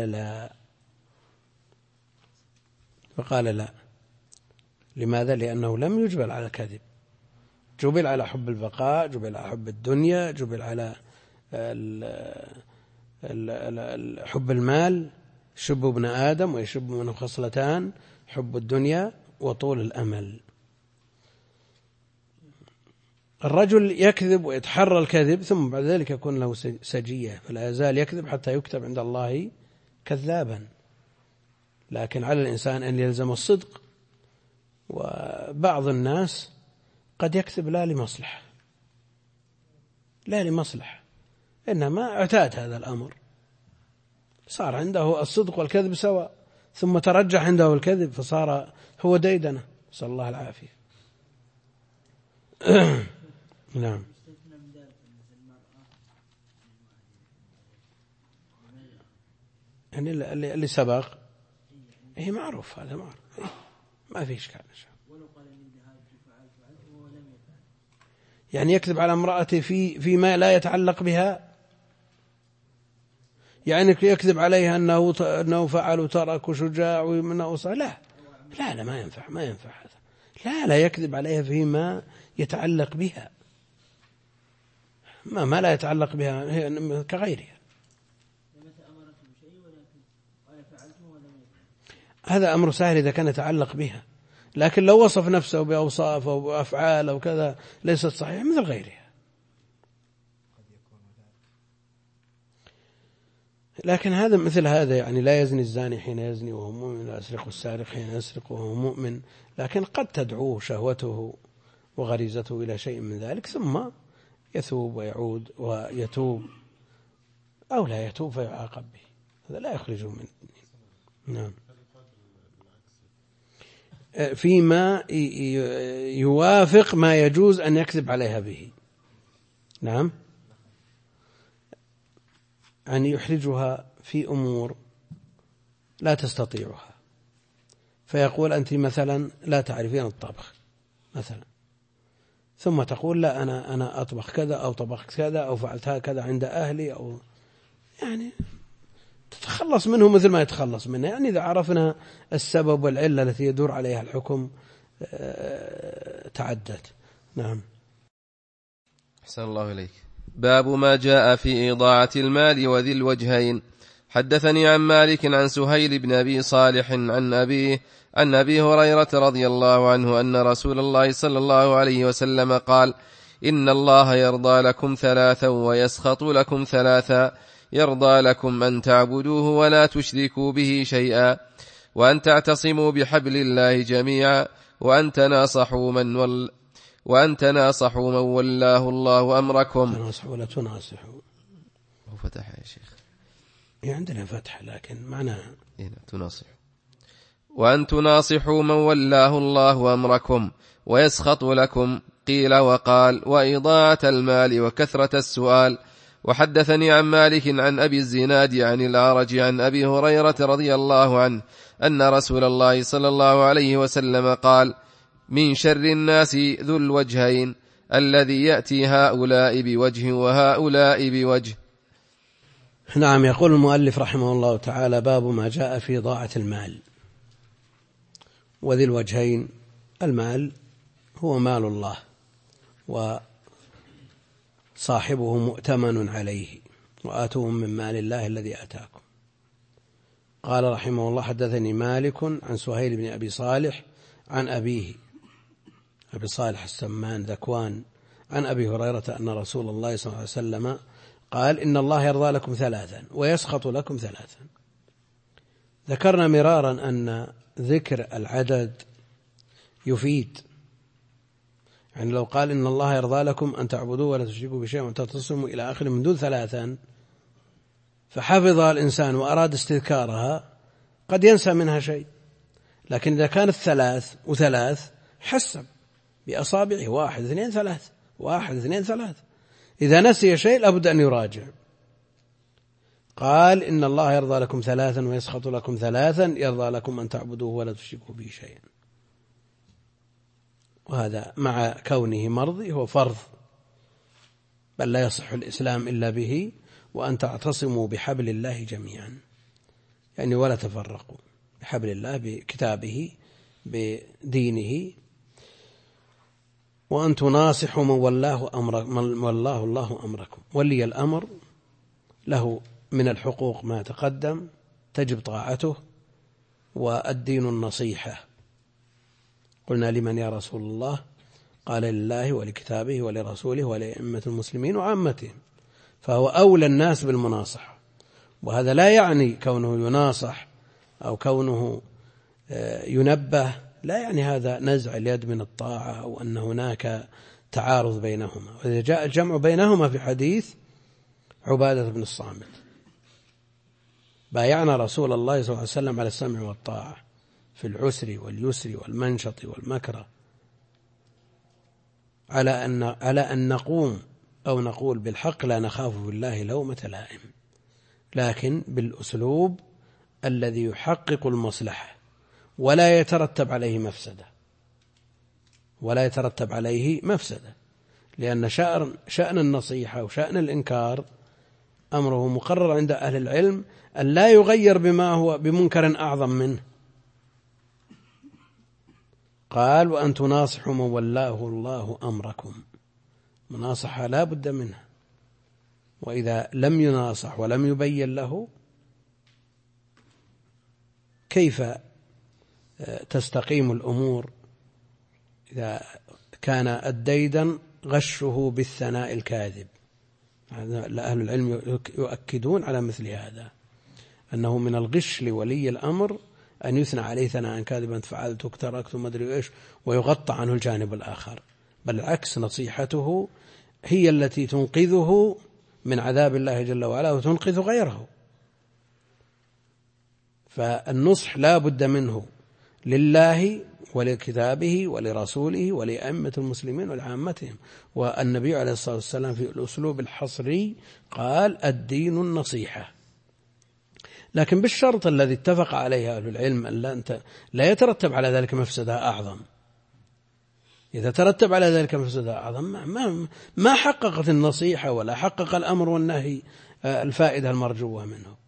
لا. لماذا؟ لأنه لم يجبل على الكذب، جبل على حب البقاء، جبل على حب الدنيا، جبل على حب المال. شب ابن آدم ويشب منه خصلتان: حب الدنيا وطول الأمل. الرجل يكذب ويتحرى الكذب ثم بعد ذلك يكون له سجية، فلا يزال يكذب حتى يكتب عند الله كذابا. لكن على الإنسان أن يلزم الصدق. وبعض الناس قد يكذب لا لمصلحة، إنما اعتاد هذا الأمر، صار عنده الصدق والكذب سواء، ثم ترجح عنده الكذب فصار هو ديدنة، نسأل الله العافية. نعم. يعني اللي سبق هي معروف، هذا معروف، ما في إشكال. يعني يكذب على امرأته فيما لا يتعلق بها، يعني يكذب عليها أنه فعل وترك وشجاع ومنه لا ما ينفع هذا. لا يكذب عليها فيما يتعلق بها، ما لا يتعلق بها هي كغيرها. هذا أمر سهل إذا كان يتعلق بها، لكن لو وصف نفسه بأوصاف أو بأفعال أو كذا ليست صحيحة مثل غيرها. لكن هذا مثل هذا، يعني لا يزني الزاني حين يزني وهو مؤمن، لا يسرق السارق حين يسرق وهو مؤمن، لكن قد تدعوه شهوته وغريزته إلى شيء من ذلك ثم يثوب ويعود ويتوب، أو لا يتوب فيعاقب به، هذا لا يخرجه من الدين. نعم. فيما يوافق ما يجوز أن يكذب عليها به. نعم. أن يحرجها في أمور لا تستطيعها، فيقول أنت مثلا لا تعرفين الطبخ مثلا، ثم تقول لا أنا أطبخ كذا أو طبخت كذا أو فعلت هكذا عند أهلي، أو يعني تتخلص منه مثل ما يتخلص منه. يعني إذا عرفنا السبب والعلة التي يدور عليها الحكم تعدت. نعم. أحسن الله إليك. باب ما جاء في إضاعة المال وذي الوجهين. حدثني عن مالك عن سهيل بن أبي صالح عن أبيه عن أبي هريرة رضي الله عنه أن رسول الله صلى الله عليه وسلم قال: إن الله يرضى لكم ثلاثا ويسخط لكم ثلاثا: يرضى لكم أن تعبدوه ولا تشركوا به شيئا، وأن تعتصموا بحبل الله جميعا، وأن تناصحوا من ولاه الله أمركم. تناصحوا ولا تناصحوا، هو فتح يا شيخ، عندنا فتح لكن معناها تناصحوا. وأن تناصحوا من ولاه الله أمركم ويسخط لكم. قيل وقال: وإضاعة المال وكثرة السؤال. وحدثني عن مالك عن أبي الزناد عن الأعرج عن أبي هريرة رضي الله عنه أن رسول الله صلى الله عليه وسلم قال: من شر الناس ذو الوجهين، الذي يأتي هؤلاء بوجه وهؤلاء بوجه. نعم. يقول المؤلف رحمه الله تعالى: باب ما جاء في ضاعة المال وذي الوجهين. المال هو مال الله وصاحبه مؤتمن عليه، وآتوهم من مال الله الذي آتاكم. قال رحمه الله: حدثني مالك عن سهيل بن أبي صالح عن أبيه أبي صالح السمان ذكوان عن أبي هريرة أن رسول الله صلى الله عليه وسلم قال: إن الله يرضى لكم ثلاثا ويسخط لكم ثلاثا. ذكرنا مرارا أن ذكر العدد يفيد، يعني لو قال إن الله يرضى لكم أن تعبدوا ولا تشركوا بشيء وأن تعتصموا إلى آخر من دون ثلاثا، فحفظها الإنسان وأراد استذكارها قد ينسى منها شيء. لكن إذا كانت ثلاث وثلاث حسب بأصابعه: 1 2 3 1 2 3. إذا نسي شيء لابد أن يراجع. قال: إن الله يرضى لكم ثلاثا ويسخط لكم ثلاثا: يرضى لكم أن تعبدوه ولا تشركوا به شيئا. وهذا مع كونه مرضي هو فرض، بل لا يصح الإسلام إلا به، وأن تعتصموا بحبل الله جميعا، يعني ولا تفرقوا بحبل الله، بكتابه، بدينه، وأن تناصحوا من والله الله أمركم. ولي الأمر له من الحقوق ما تقدم تجب طاعته، والدين النصيحة. قلنا لمن يا رسول الله؟ قال لله ولكتابه ولرسوله ولأئمة المسلمين وعامتهم، فهو أولى الناس بالمناصحة. وهذا لا يعني كونه يناصح أو كونه ينبه، لا يعني هذا نزع اليد من الطاعة أو أن هناك تعارض بينهما. وإذا جاء الجمع بينهما في حديث عبادة بن الصامت: بايعنا رسول الله صلى الله عليه وسلم على السمع والطاعة في العسر واليسر والمنشط والمكره، على أن نقوم أو نقول بالحق لا نخاف في الله لومة لائم، لكن بالأسلوب الذي يحقق المصلحة ولا يترتب عليه مفسدة، لأن شأن النصيحة وشأن الإنكار أمره مقرر عند أهل العلم أن لا يغير بما هو بمنكر أعظم منه. قال: وأن تناصحوا من ولاه الله أمركم. مناصحة لا بد منها، وإذا لم يناصح ولم يبين له كيف تستقيم الأمور؟ إذا كان الديدن غشه بالثناء الكاذب، أهل العلم يؤكدون على مثل هذا، أنه من الغش لولي الأمر أن يثنى عليه ثناء كاذبا: فعلتك، تركت، ما أدري إيش، ويغطى عنه الجانب الآخر. بل العكس، نصيحته هي التي تنقذه من عذاب الله جل وعلا وتنقذ غيره. فالنصح لا بد منه لله ولكتابه ولرسوله ولأئمة المسلمين ولعامتهم. والنبي عليه الصلاة والسلام في الأسلوب الحصري قال: الدين النصيحة، لكن بالشرط الذي اتفق عليه أهل العلم أن لا يترتب على ذلك مفسدة أعظم. إذا ترتب على ذلك مفسدة أعظم ما حققت النصيحة ولا حقق الأمر والنهي الفائدة المرجوة منه.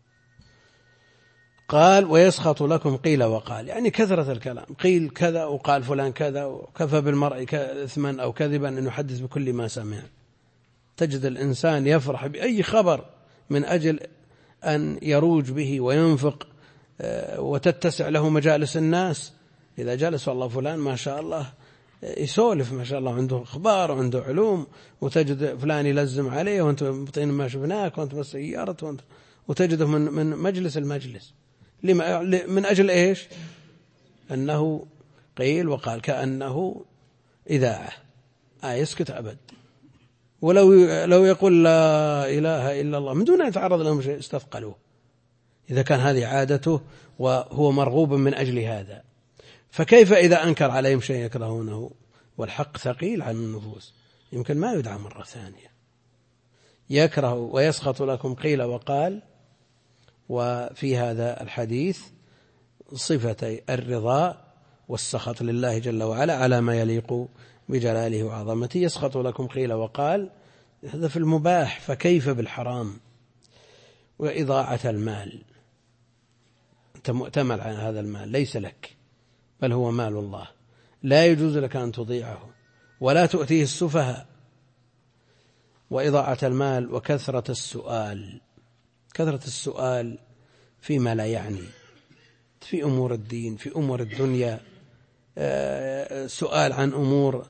قال: ويسخط لكم قيل وقال، يعني كثرة الكلام، قيل كذا وقال فلان كذا، وكفى بالمرء إثما أو كذبا أن يحدث بكل ما سمع. تجد الإنسان يفرح بأي خبر من أجل أن يروج به وينفق وتتسع له مجالس الناس. إذا جلس والله فلان ما شاء الله يسولف، ما شاء الله عنده أخبار وعنده علوم، وتجد فلان يلزم عليه وأنت مبطين ما شفناك وأنت بس سيارة، وتجده من مجلس المجلس. من أجل إيش؟ أنه قيل وقال، كأنه إذاعة يسكت أبد. ولو يقول لا إله إلا الله من دون أن يتعرض لهم شيء استثقلوه، إذا كان هذه عادته وهو مرغوب من أجل هذا. فكيف إذا أنكر عليهم شيء يكرهونه والحق ثقيل عن النفوس، يمكن ما يدعى مرة ثانية. يكره ويسخط لكم قيل وقال. وفي هذا الحديث صفتي الرضا والسخط لله جل وعلا على ما يليق بجلاله وعظمته. يسخط لكم قيل وقال، هذا في المباح، فكيف بالحرام؟ وإضاعة المال، أنت مؤتمن على هذا المال، ليس لك بل هو مال الله، لا يجوز لك أن تضيعه ولا تؤتيه السفهاء. وإضاعة المال وكثرة السؤال، كثرة السؤال فيما لا يعني، في أمور الدين، في أمور الدنيا، سؤال عن أمور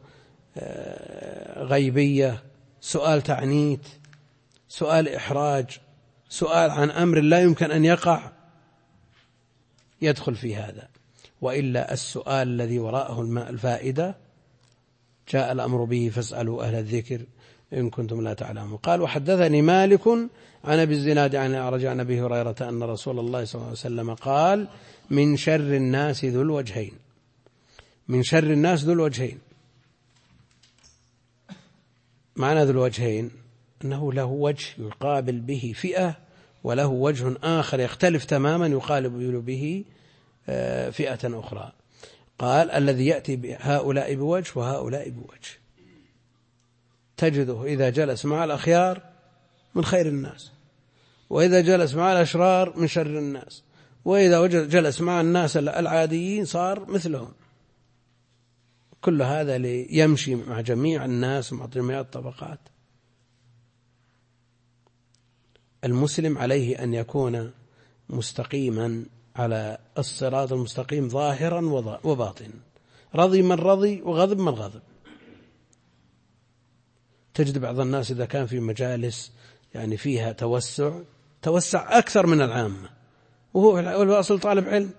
غيبية، سؤال تعنيت، سؤال إحراج، سؤال عن أمر لا يمكن أن يقع، يدخل في هذا. وإلا السؤال الذي وراءه الفائدة جاء الأمر به فاسألوا أهل الذكر إن كنتم لا تعلمون. قال: وحدثني مالك عن أبي الزناد عن الأعرج عن أبي هريرة أن رسول الله صلى الله عليه وسلم قال: من شر الناس ذو الوجهين. من شر الناس ذو الوجهين، معنى ذو الوجهين أنه له وجه يقابل به فئة، وله وجه آخر يختلف تماما يقابل به فئة أخرى. قال الذي يأتي هؤلاء بوجه وهؤلاء بوجه، تجده إذا جلس مع الأخيار من خير الناس، وإذا جلس مع الأشرار من شر الناس، وإذا جلس مع الناس العاديين صار مثلهم. كل هذا ليمشي مع جميع الناس مع جميع الطبقات. المسلم عليه أن يكون مستقيما على الصراط المستقيم ظاهرا وباطنا، رضي من رضي وغضب من غضب. تجد بعض الناس إذا كان في مجالس يعني فيها توسع أكثر من العامة، وهو الأصل طالب علم،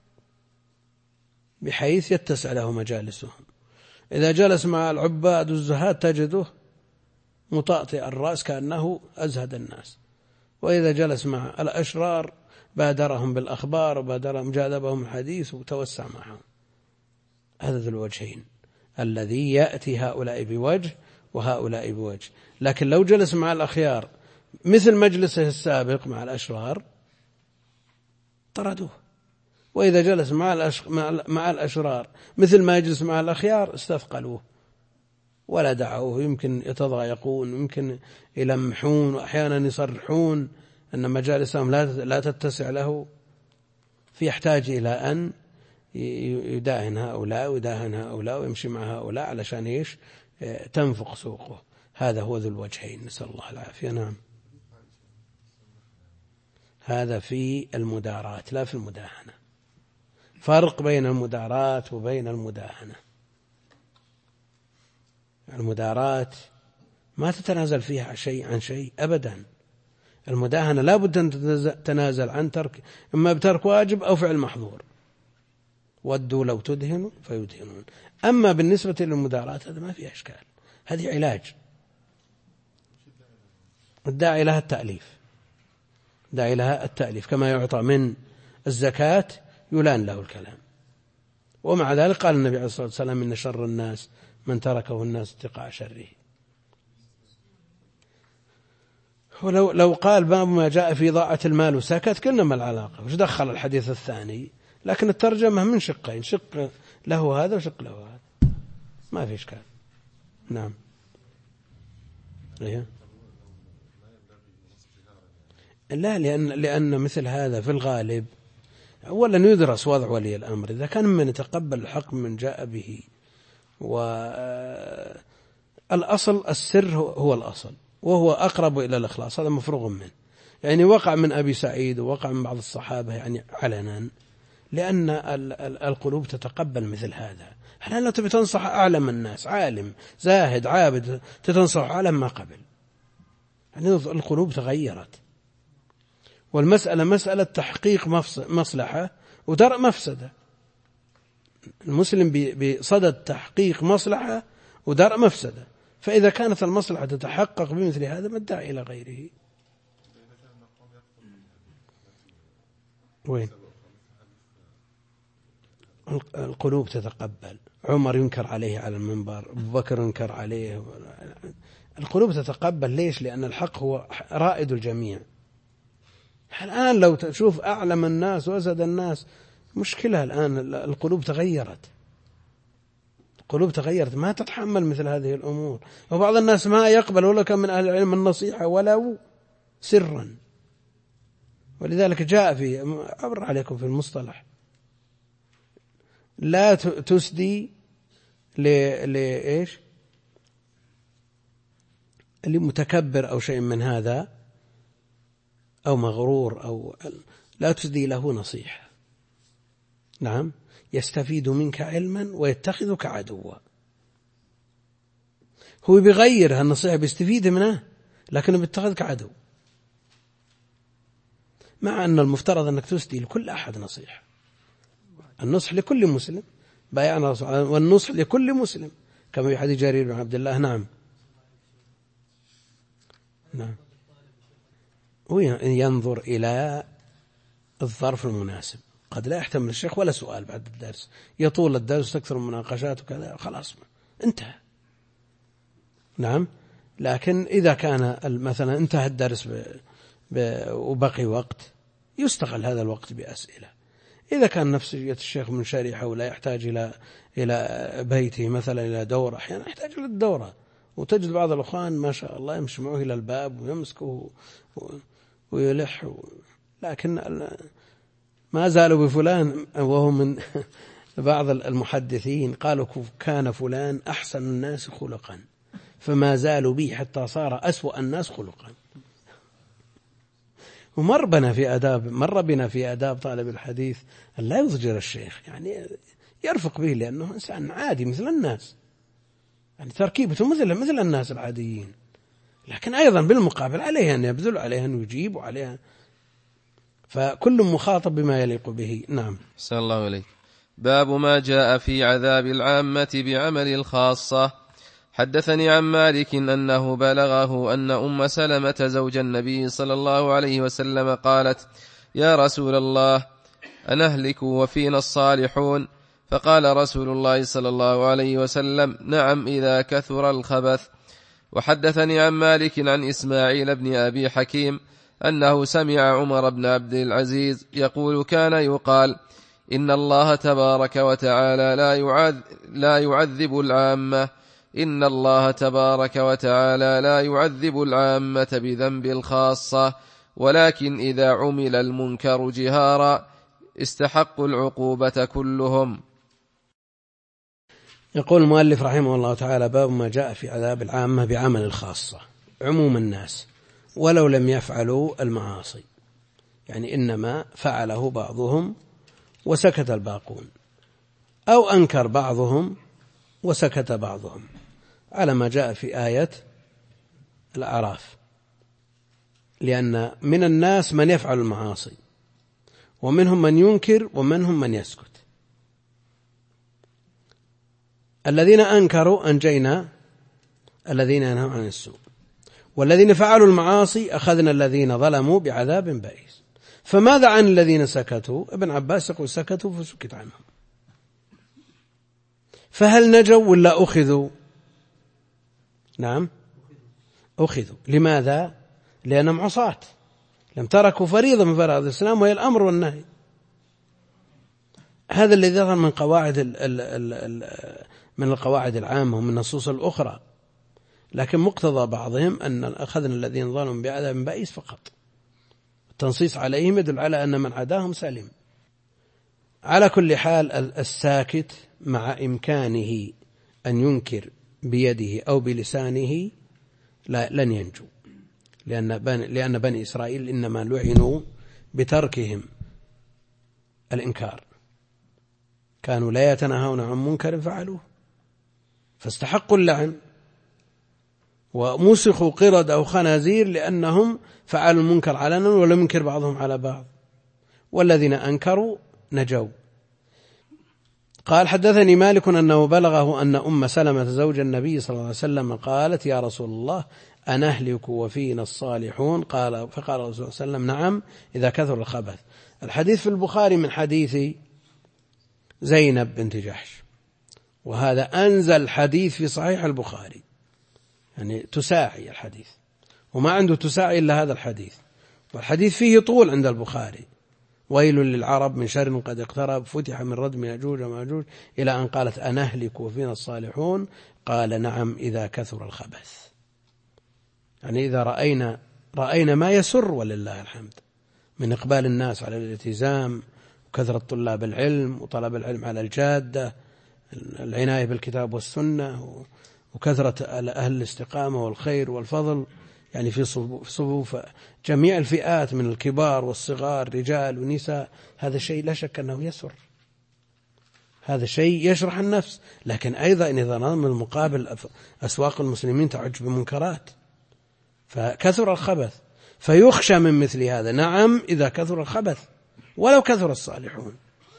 بحيث يتسع له مجالسهم. إذا جلس مع العباد والزهاد تجده مطأطئ الرأس كأنه أزهد الناس، وإذا جلس مع الأشرار بادرهم بالأخبار وبادرهم جاذبهم الحديث وتوسع معهم. هذا ذو الوجهين الذي يأتي هؤلاء بوجه وهؤلاء بوجه. لكن لو جلس مع الأخيار مثل مجلسه السابق مع الأشرار طردوه، وإذا جلس مع الأشرار مثل ما يجلس مع الأخيار استثقلوه ولا دعوه. يمكن يتضايقون، يمكن يلمحون، وأحيانا يصرحون أن مجالسهم لا تتسع له، فيحتاج إلى أن يداهن هؤلاء ويداهن هؤلاء ويمشي مع هؤلاء علشان إيش؟ تنفق سوقه. هذا هو ذو الوجهين، نسأل الله العافية. نعم، هذا في المداراة لا في المداهنة. فرق بين المداراة وبين المداهنة. المداراة ما تتنازل فيها شيء عن شيء أبدا. المداهنة لا بد أن تتنازل عن ترك، إما بترك واجب أو فعل محظور. ودوا لو تدهنوا فيدهنون. أما بالنسبة للمداراة هذا ما فيها إشكال، هذه علاج. الداعي لها التأليف، داعي لها التأليف، كما يعطى من الزكاة يلان له الكلام. ومع ذلك قال النبي عليه الصلاة والسلام إن شر الناس من تركه الناس اتقاء شره. ولو قال باب ما جاء في ضاعة المال وسكت كلنا ما العلاقة، وش دخل الحديث الثاني؟ لكن الترجمة من شقين، شق له هذا وشق له هذا، ما في إشكال. نعم. إيه؟ لا، لأن مثل هذا في الغالب أولا يدرس وضع ولي الأمر، إذا كان من يتقبل الحق من جاء به، والأصل السر هو الأصل، وهو أقرب إلى الإخلاص، هذا مفروغ منه. يعني وقع من أبي سعيد ووقع من بعض الصحابة يعني علنا، لأن القلوب تتقبل مثل هذا. هل لا تبي تنصح أعلم الناس، عالم زاهد عابد، تتنصح عالم ما قبل؟ يعني القلوب تغيرت، والمسألة مسألة تحقيق مصلحة ودرء مفسدة. المسلم بصدد تحقيق مصلحة ودرء مفسدة، فإذا كانت المصلحة تتحقق بمثل هذا ما الداعي إلى غيره. وين القلوب تتقبل؟ عمر ينكر عليه على المنبر، أبو بكر ينكر عليه، القلوب تتقبل. ليش؟ لأن الحق هو رائد الجميع. الآن لو تشوف أعلم الناس وأزهد الناس مشكلة، الآن القلوب تغيرت، القلوب تغيرت ما تتحمل مثل هذه الأمور. وبعض الناس ما يقبل ولا كان من أهل العلم النصيحة ولو سرا. ولذلك جاء في أمر عليكم في المصطلح لا تسدي لإيش لمتكبر أو شيء من هذا أو مغرور، أو لا تسدي له نصيحة. نعم، يستفيد منك علما ويتخذك عدوا. هو بيغير هالنصيحة بيستفيد منها، لكنه بيتخذك عدو، مع أن المفترض أنك تسدي لكل أحد نصيحة. النصح لكل مسلم، بايعنا والنصح لكل مسلم، كما في حديث جرير بن عبد الله. نعم نعم، وينظر إلى الظرف المناسب. قد لا يحتمل الشيخ ولا سؤال بعد الدرس، يطول الدرس تكثر المناقشات وكذا، خلاص انتهى. نعم، لكن إذا كان مثلا انتهى الدرس وبقي وقت، يستغل هذا الوقت بأسئلة. إذا كان نفسية الشيخ منشرحة ولا يحتاج إلى بيته مثلا إلى دورة، أحيانا يحتاج إلى الدورة، وتجد بعض الأخوان ما شاء الله يمشي معه إلى الباب ويمسكه ويلح لكن ما زالوا بفلان، وهو من بعض المحدثين قالوا كان فلان أحسن الناس خلقا فما زالوا به حتى صار أسوأ الناس خلقا. ومر بنا في آداب طالب الحديث أن لا يضجر الشيخ، يعني يرفق به لأنه إنسان عادي مثل الناس، يعني تركيبته مثل الناس العاديين، لكن أيضا بالمقابل عليه أن يبذل، عليه أن يجيب، وعليه فكل مخاطب بما يليق به. نعم. أحسن الله إليك. باب ما جاء في عذاب العامة بعمل الخاصة. حدثني عن مالك أنه بلغه أن أم سلمة زوج النبي صلى الله عليه وسلم قالت: يا رسول الله، أنهلك وفينا الصالحون؟ فقال رسول الله صلى الله عليه وسلم: نعم إذا كثر الخبث. وحدثني عن مالك عن إسماعيل بن أبي حكيم أنه سمع عمر بن عبد العزيز يقول: كان يقال إن الله تبارك وتعالى لا يعذب العامة، إن الله تبارك وتعالى لا يعذب العامة بذنب الخاصة، ولكن إذا عمل المنكر جهارا استحقوا العقوبة كلهم. يقول المؤلف رحمه الله تعالى: باب ما جاء في عذاب العامة بعمل الخاصة، عموم الناس ولو لم يفعلوا المعاصي، يعني إنما فعله بعضهم وسكت الباقون، أو أنكر بعضهم وسكت بعضهم، على ما جاء في آية الأعراف، لأن من الناس من يفعل المعاصي، ومنهم من ينكر، ومنهم من يسكت. الذين أنكروا أنجينا الذين ينهون عن السوء، والذين فعلوا المعاصي أخذنا الذين ظلموا بعذاب بئيس. فماذا عن الذين سكتوا؟ ابن عباس يقول: سكتوا فسكت عنهم. فهل نجوا ولا أخذوا؟ نعم أخذوا. لماذا؟ لأنهم عصاة، لم تركوا فريضة من فرائض الإسلام وهي الأمر والنهي. هذا الذي ظهر من القواعد العامة ومن النصوص الأخرى، لكن مقتضى بعضهم أن أخذنا الذين ظلموا بعذاب بئيس فقط. التنصيص عليهم يدل على أن من عداهم سلم. على كل حال الساكت مع إمكانه أن ينكر بيده أو بلسانه لن ينجو، لأن بني إسرائيل إنما لعنوا بتركهم الإنكار، كانوا لا يتناهون عن منكر فعلوه فاستحقوا اللعن، ومسخوا قرد أو خنازير لأنهم فعلوا المنكر علنا ولم ينكر بعضهم على بعض، والذين أنكروا نجوا. قال: حدثني مالك أنه بلغه أن أم سلمة زوج النبي صلى الله عليه وسلم قالت: يا رسول الله، أنهلك وفينا الصالحون؟ فقال الرسول صلى الله عليه وسلم: نعم إذا كثر الخبث. الحديث في البخاري من حديث زينب بنت جحش، وهذا أنزل حديث في صحيح البخاري، يعني تساعي الحديث، وما عنده تساعي إلا هذا الحديث، والحديث فيه طول عند البخاري: ويل للعرب من شر قد اقترب، فتح من ردم يأجوج ومأجوج، إلى أن قالت: أنهلك وفينا الصالحون؟ قال: نعم إذا كثر الخبث. يعني إذا رأينا ما يسر ولله الحمد من إقبال الناس على الالتزام، وكثرة طلاب العلم وطلب العلم على الجادة، العناية بالكتاب والسنة، وكثرة أهل الاستقامة والخير والفضل، يعني في صفوف جميع الفئات من الكبار والصغار، رجال ونساء. هذا شيء لا شك أنه يسر، هذا شيء يشرح النفس. لكن أيضا إذا نظرنا من المقابل أسواق المسلمين تعج بمنكرات، فكثر الخبث، فيخشى من مثل هذا. نعم إذا كثر الخبث ولو كثر الصالحون،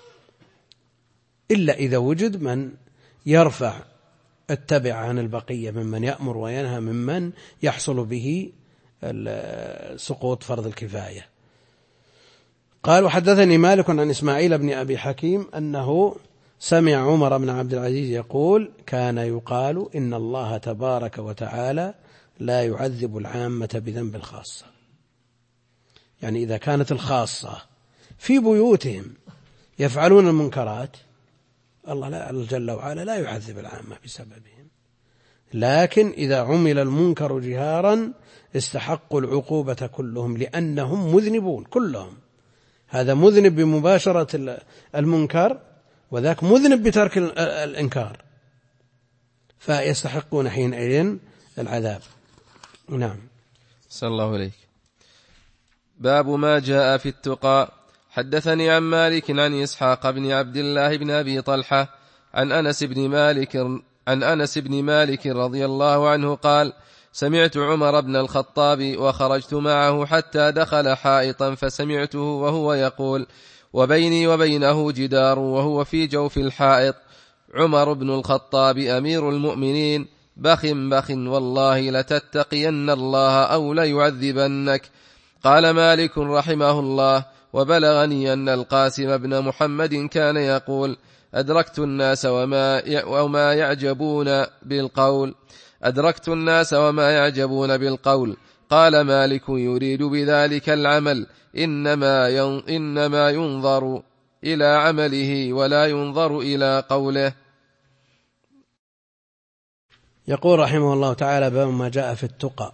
إلا إذا وجد من يرفع التبع عن البقية ممن يأمر وينهى، ممن يحصل به سقوط فرض الكفاية. قال: وحدثني مالك عن إسماعيل بن أبي حكيم أنه سمع عمر بن عبد العزيز يقول: كان يقال إن الله تبارك وتعالى لا يعذب العامة بذنب الخاصة. يعني إذا كانت الخاصة في بيوتهم يفعلون المنكرات الله جل وعلا لا يعذب العامة بسببهم، لكن إذا عمل المنكر جهارا استحقوا العقوبة كلهم لأنهم مذنبون كلهم، هذا مذنب بمباشرة المنكر وذاك مذنب بترك الإنكار، فيستحقون حينئذ العذاب. نعم. صلى الله عليك. باب ما جاء في التقى. حدثني عن مالك عن إسحاق بن عبد الله بن أبي طلحة عن أنس بن مالك رضي الله عنه قال: سمعت عمر بن الخطاب وخرجت معه حتى دخل حائطا فسمعته وهو يقول: وبيني وبينه جدار وهو في جوف الحائط. عمر بن الخطاب أمير المؤمنين: بخ والله لتتقين الله أو ليعذبنك. قال مالك رحمه الله: وبلغني أن القاسم بن محمد كان يقول: أدركت الناس وما يعجبون بالقول. قال مالك: يريد بذلك العمل، إنما ينظر إلى عمله ولا ينظر إلى قوله. يقول رحمه الله تعالى: باب ما جاء في التقى.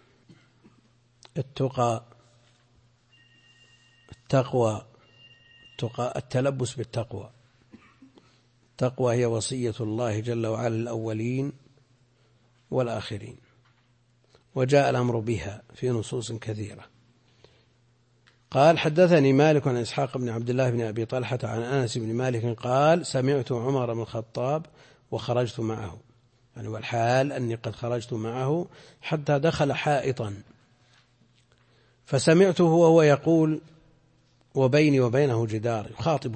التقوى التلبس بالتقوى. التقوى هي وصية الله جل وعلا للأولين والآخرين، وجاء الأمر بها في نصوص كثيرة. قال: حدثني مالك عن إسحاق بن عبد الله بن أبي طلحة عن أنس بن مالك قال: سمعت عمر بن الخطاب وخرجت معه، يعني والحال أني قد خرجت معه حتى دخل حائطا فسمعته وهو يقول: وبيني وبينه جدار.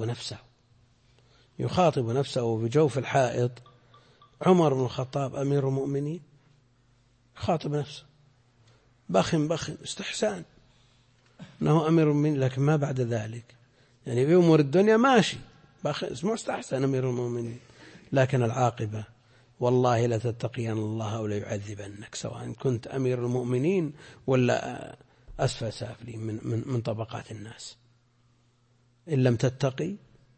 يخاطب نفسه بجوف الحائط. عمر بن الخطاب أمير المؤمنين يخاطب نفسه: بخ استحسان أنه أمير المؤمنين، لكن ما بعد ذلك، يعني في أمور الدنيا ماشي بخ اسمه استحسن أمير المؤمنين، لكن العاقبة والله لتتقين الله أو ليعذبنك، سواء كنت أمير المؤمنين ولا أسفل سافلين من طبقات الناس، إن لم تتقي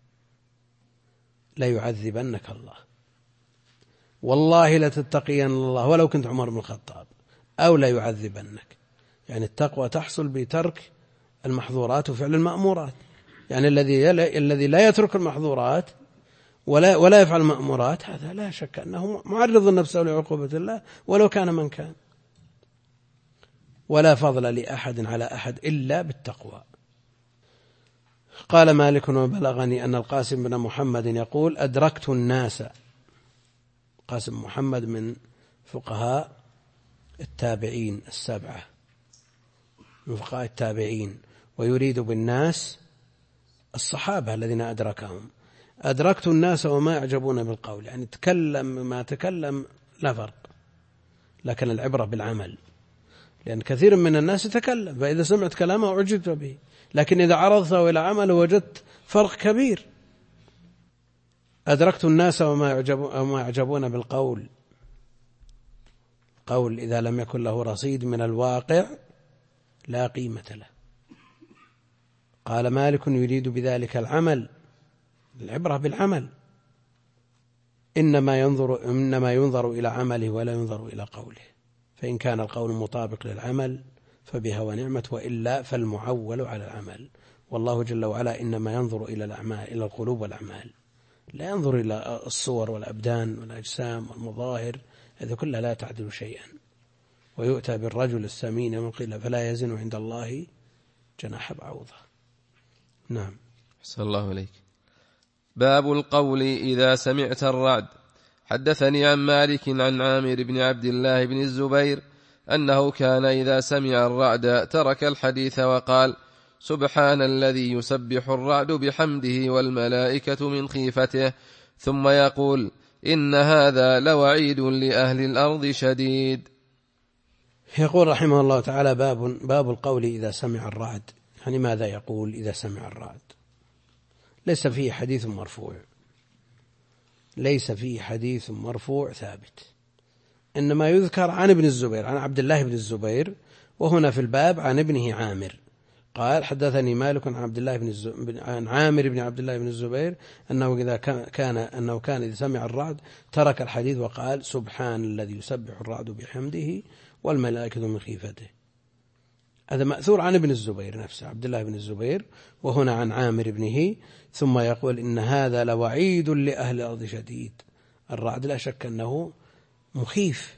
لا يعذبنك الله، والله لتتقين الله ولو كنت عمر بن الخطاب أو لا يعذبنك. يعني التقوى تحصل بترك المحظورات وفعل المأمورات، يعني الذي لا يترك المحظورات ولا يفعل المأمورات هذا لا شك أنه معرض نفسه لعقوبة الله ولو كان من كان. ولا فضل لأحد على أحد إلا بالتقوى. قال مالك: وبلغني أن القاسم بن محمد يقول: أدركت الناس. قاسم محمد من فقهاء التابعين السبعة، من فقهاء التابعين، ويريد بالناس الصحابة الذين أدركهم. أدركت الناس وما يعجبون بالقول، يعني تكلم ما تكلم لا فرق، لكن العبرة بالعمل، لأن كثير من الناس يتكلم فإذا سمعت كلامه أعجبت به، لكن إذا عرضته إلى عمل وجدت فرق كبير. أدركت الناس وما يعجبون بالقول. قول إذا لم يكن له رصيد من الواقع لا قيمة له. قال مالك: يريد بذلك العمل، العبرة بالعمل، إنما ينظر إلى عمله ولا ينظر إلى قوله، فإن كان القول مطابق للعمل فبها ونعمت، وإلا فالمعول على العمل. والله جل وعلا إنما ينظر إلى الأعمال، إلى القلوب والأعمال، لا ينظر إلى الصور والأبدان والأجسام والمظاهر، هذا كلها لا تعدل شيئا. ويؤتى بالرجل السمين من قيل فلا يزن عند الله جناح بعوضة. نعم. صلى الله عليك. باب القول إذا سمعت الرعد. حدثني عن مالك عن عامر بن عبد الله بن الزبير أنه كان إذا سمع الرعد ترك الحديث وقال: سبحان الذي يسبح الرعد بحمده والملائكة من خيفته، ثم يقول: إن هذا لوعيد لأهل الأرض شديد. يقول رحمه الله تعالى: باب القول إذا سمع الرعد. يعني ماذا يقول إذا سمع الرعد؟ ليس فيه حديث مرفوع، ليس فيه حديث مرفوع ثابت، إنما يذكر عن ابن الزبير، عن عبد الله بن الزبير، وهنا في الباب عن ابنه عامر. قال حدثني مالك عن عن عامر بن عبد الله بن الزبير أنه كان إذا سمع الرعد ترك الحديث وقال سبحان الذي يسبح الرعد بحمده والملائكة من خيفته. هذا مأثور عن ابن الزبير نفسه عبد الله بن الزبير، وهنا عن عامر ابنه، ثم يقول إن هذا لوعيد لأهل الأرض شديد. الرعد لا شك أنه مخيف،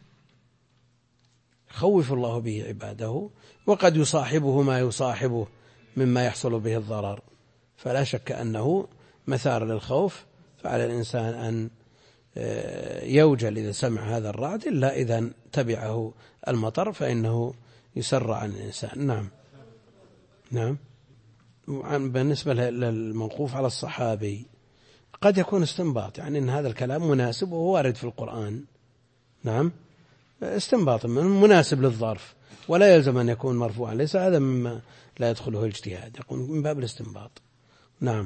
خوف الله به عباده، وقد يصاحبه ما يصاحبه مما يحصل به الضرر، فلا شك أنه مثار للخوف، فعلى الإنسان أن يوجل إذا سمع هذا الرعد، إلا إذا تبعه المطر فإنه يسرع عن الإنسان. نعم. بالنسبة للموقوف على الصحابي قد يكون استنباط، يعني أن هذا الكلام مناسب وهو وارد في القرآن. نعم، استنباط مناسب للظرف، ولا يلزم أن يكون مرفوعا، ليس هذا مما لا يدخله الاجتهاد، يكون من باب الاستنباط. نعم،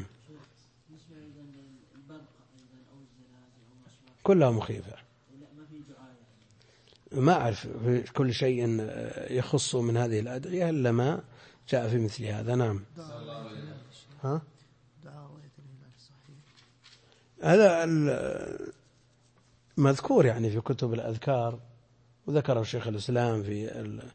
كلها مخيفة. ما أعرف كل شيء يخص من هذه الأدعية إلا ما جاء في مثل هذا. نعم. هذا مذكور يعني في كتب الأذكار، وذكره شيخ الإسلام في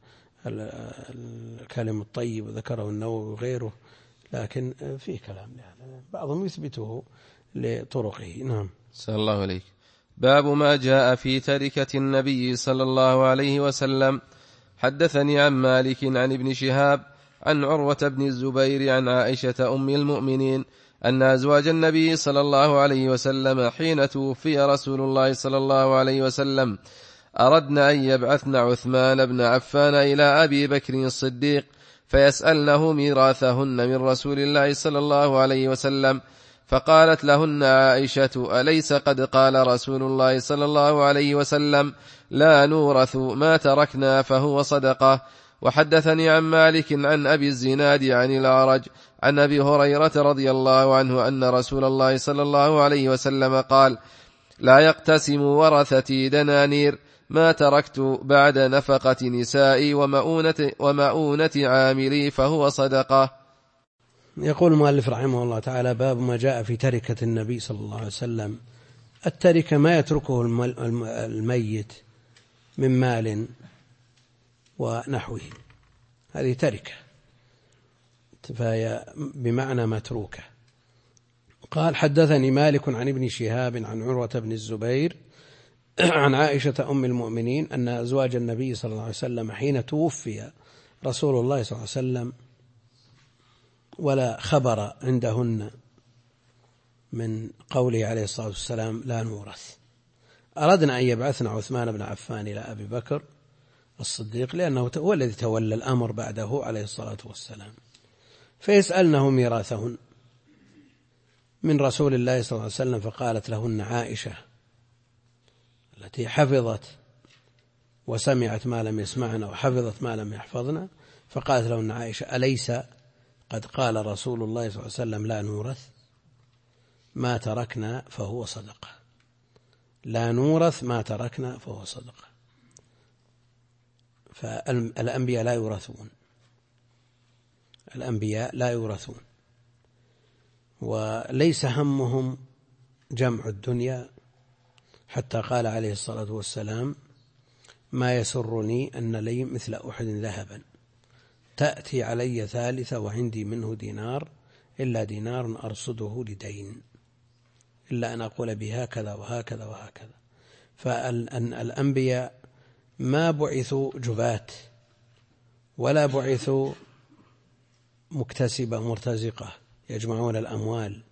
الكلم الطيب، وذكره النووي وغيره، لكن فيه كلام يعني بعضهم يثبته لطرقه. نعم. صلى الله عليك. باب ما جاء في تركة النبي صلى الله عليه وسلم. حدثني عن مالك عن ابن شهاب عن عروة بن الزبير عن عائشة أم المؤمنين أن أزواج النبي صلى الله عليه وسلم حين توفي رسول الله صلى الله عليه وسلم أردن أن يبعثن عثمان بن عفان إلى أبي بكر الصديق فيسألنه ميراثهن من رسول الله صلى الله عليه وسلم، فقالت لهن عائشة أليس قد قال رسول الله صلى الله عليه وسلم لا نورث ما تركنا فهو صدقة. وحدثني عن مالك عن أبي الزناد عن الأعرج عن أبي هريرة رضي الله عنه أن رسول الله صلى الله عليه وسلم قال لا يقتسم ورثتي دنانير ما تركت بعد نفقة نسائي ومؤونة عاملي فهو صدقة. يقول المؤلف رحمه الله تعالى باب ما جاء في تركة النبي صلى الله عليه وسلم. التركة ما يتركه الميت من مال ونحوه، هذه تركة، فهي بمعنى متروكة. قال حدثني مالك عن ابن شهاب عن عروة بن الزبير عن عائشة أم المؤمنين أن أزواج النبي صلى الله عليه وسلم حين توفي رسول الله صلى الله عليه وسلم ولا خبر عندهن من قوله عليه الصلاة والسلام لا نورث، أردنا أن يبعثنا عثمان بن عفان إلى أبي بكر الصديق، لأنه هو الذي تولى الأمر بعده عليه الصلاة والسلام، فيسألنه ميراثهن من رسول الله صلى الله عليه وسلم. فقالت لهن عائشة التي حفظت وسمعت ما لم يسمعنا وحفظت ما لم يحفظنا، فقالت لهن عائشة أليس قد قال رسول الله صلى الله عليه وسلم لا نورث ما تركنا فهو صدقة، لا نورث ما تركنا فهو صدقة. فالأنبياء لا يورثون، الأنبياء لا يورثون، وليس همهم جمع الدنيا، حتى قال عليه الصلاة والسلام ما يسرني أن لي مثل أحد ذهبا تأتي علي ثالثة وعندي منه دينار إلا دينار أرصده لدين، إلا أن أقول بهكذا وهكذا وهكذا. فالأنبياء ما بعثوا جبات ولا بعثوا مكتسبة مرتزقة يجمعون الأموال،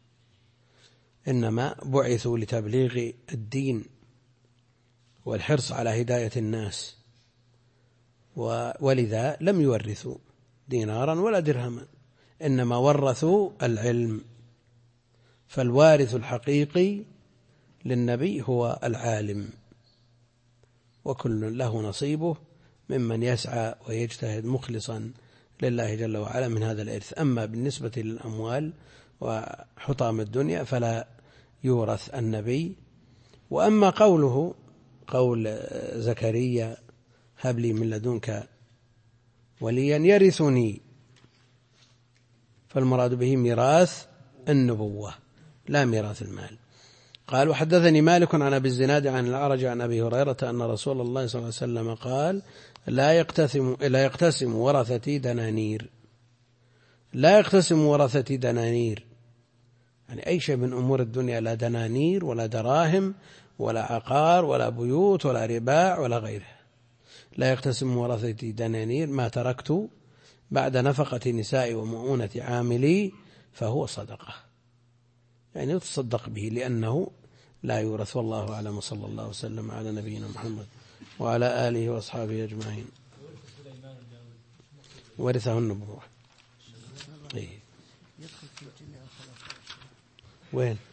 إنما بعثوا لتبليغ الدين والحرص على هداية الناس، ولذا لم يورثوا دينارا ولا درهما، إنما ورثوا العلم. فالوارث الحقيقي للنبي هو العالم، وكل له نصيبه ممن يسعى ويجتهد مخلصا لله جل وعلا من هذا الإرث. أما بالنسبة للأموال وحطام الدنيا فلا يورث النبي. وأما قول زكريا هب لي من لدنك وليا يرثني فالمراد به ميراث النبوة لا ميراث المال. قال وحدثني مالك عن أبي الزناد عن الأعرج عن أبي هريرة أن رسول الله صلى الله عليه وسلم قال لا يقتسم ورثتي دنانير. لا يقتسم ورثتي دنانير يعني أي شيء من أمور الدنيا، لا دنانير ولا دراهم ولا عقار ولا بيوت ولا رباع ولا غيره. لا يقتسم ورثتي دنانير ما تركت بعد نفقة نساء ومؤونة عاملي فهو صدقة، يعني يتصدق به لأنه لا يورث. والله أعلم، وصلى الله وسلم على نبينا محمد وعلى آله وأصحابه أجمعين. ورثه النبوة. وين؟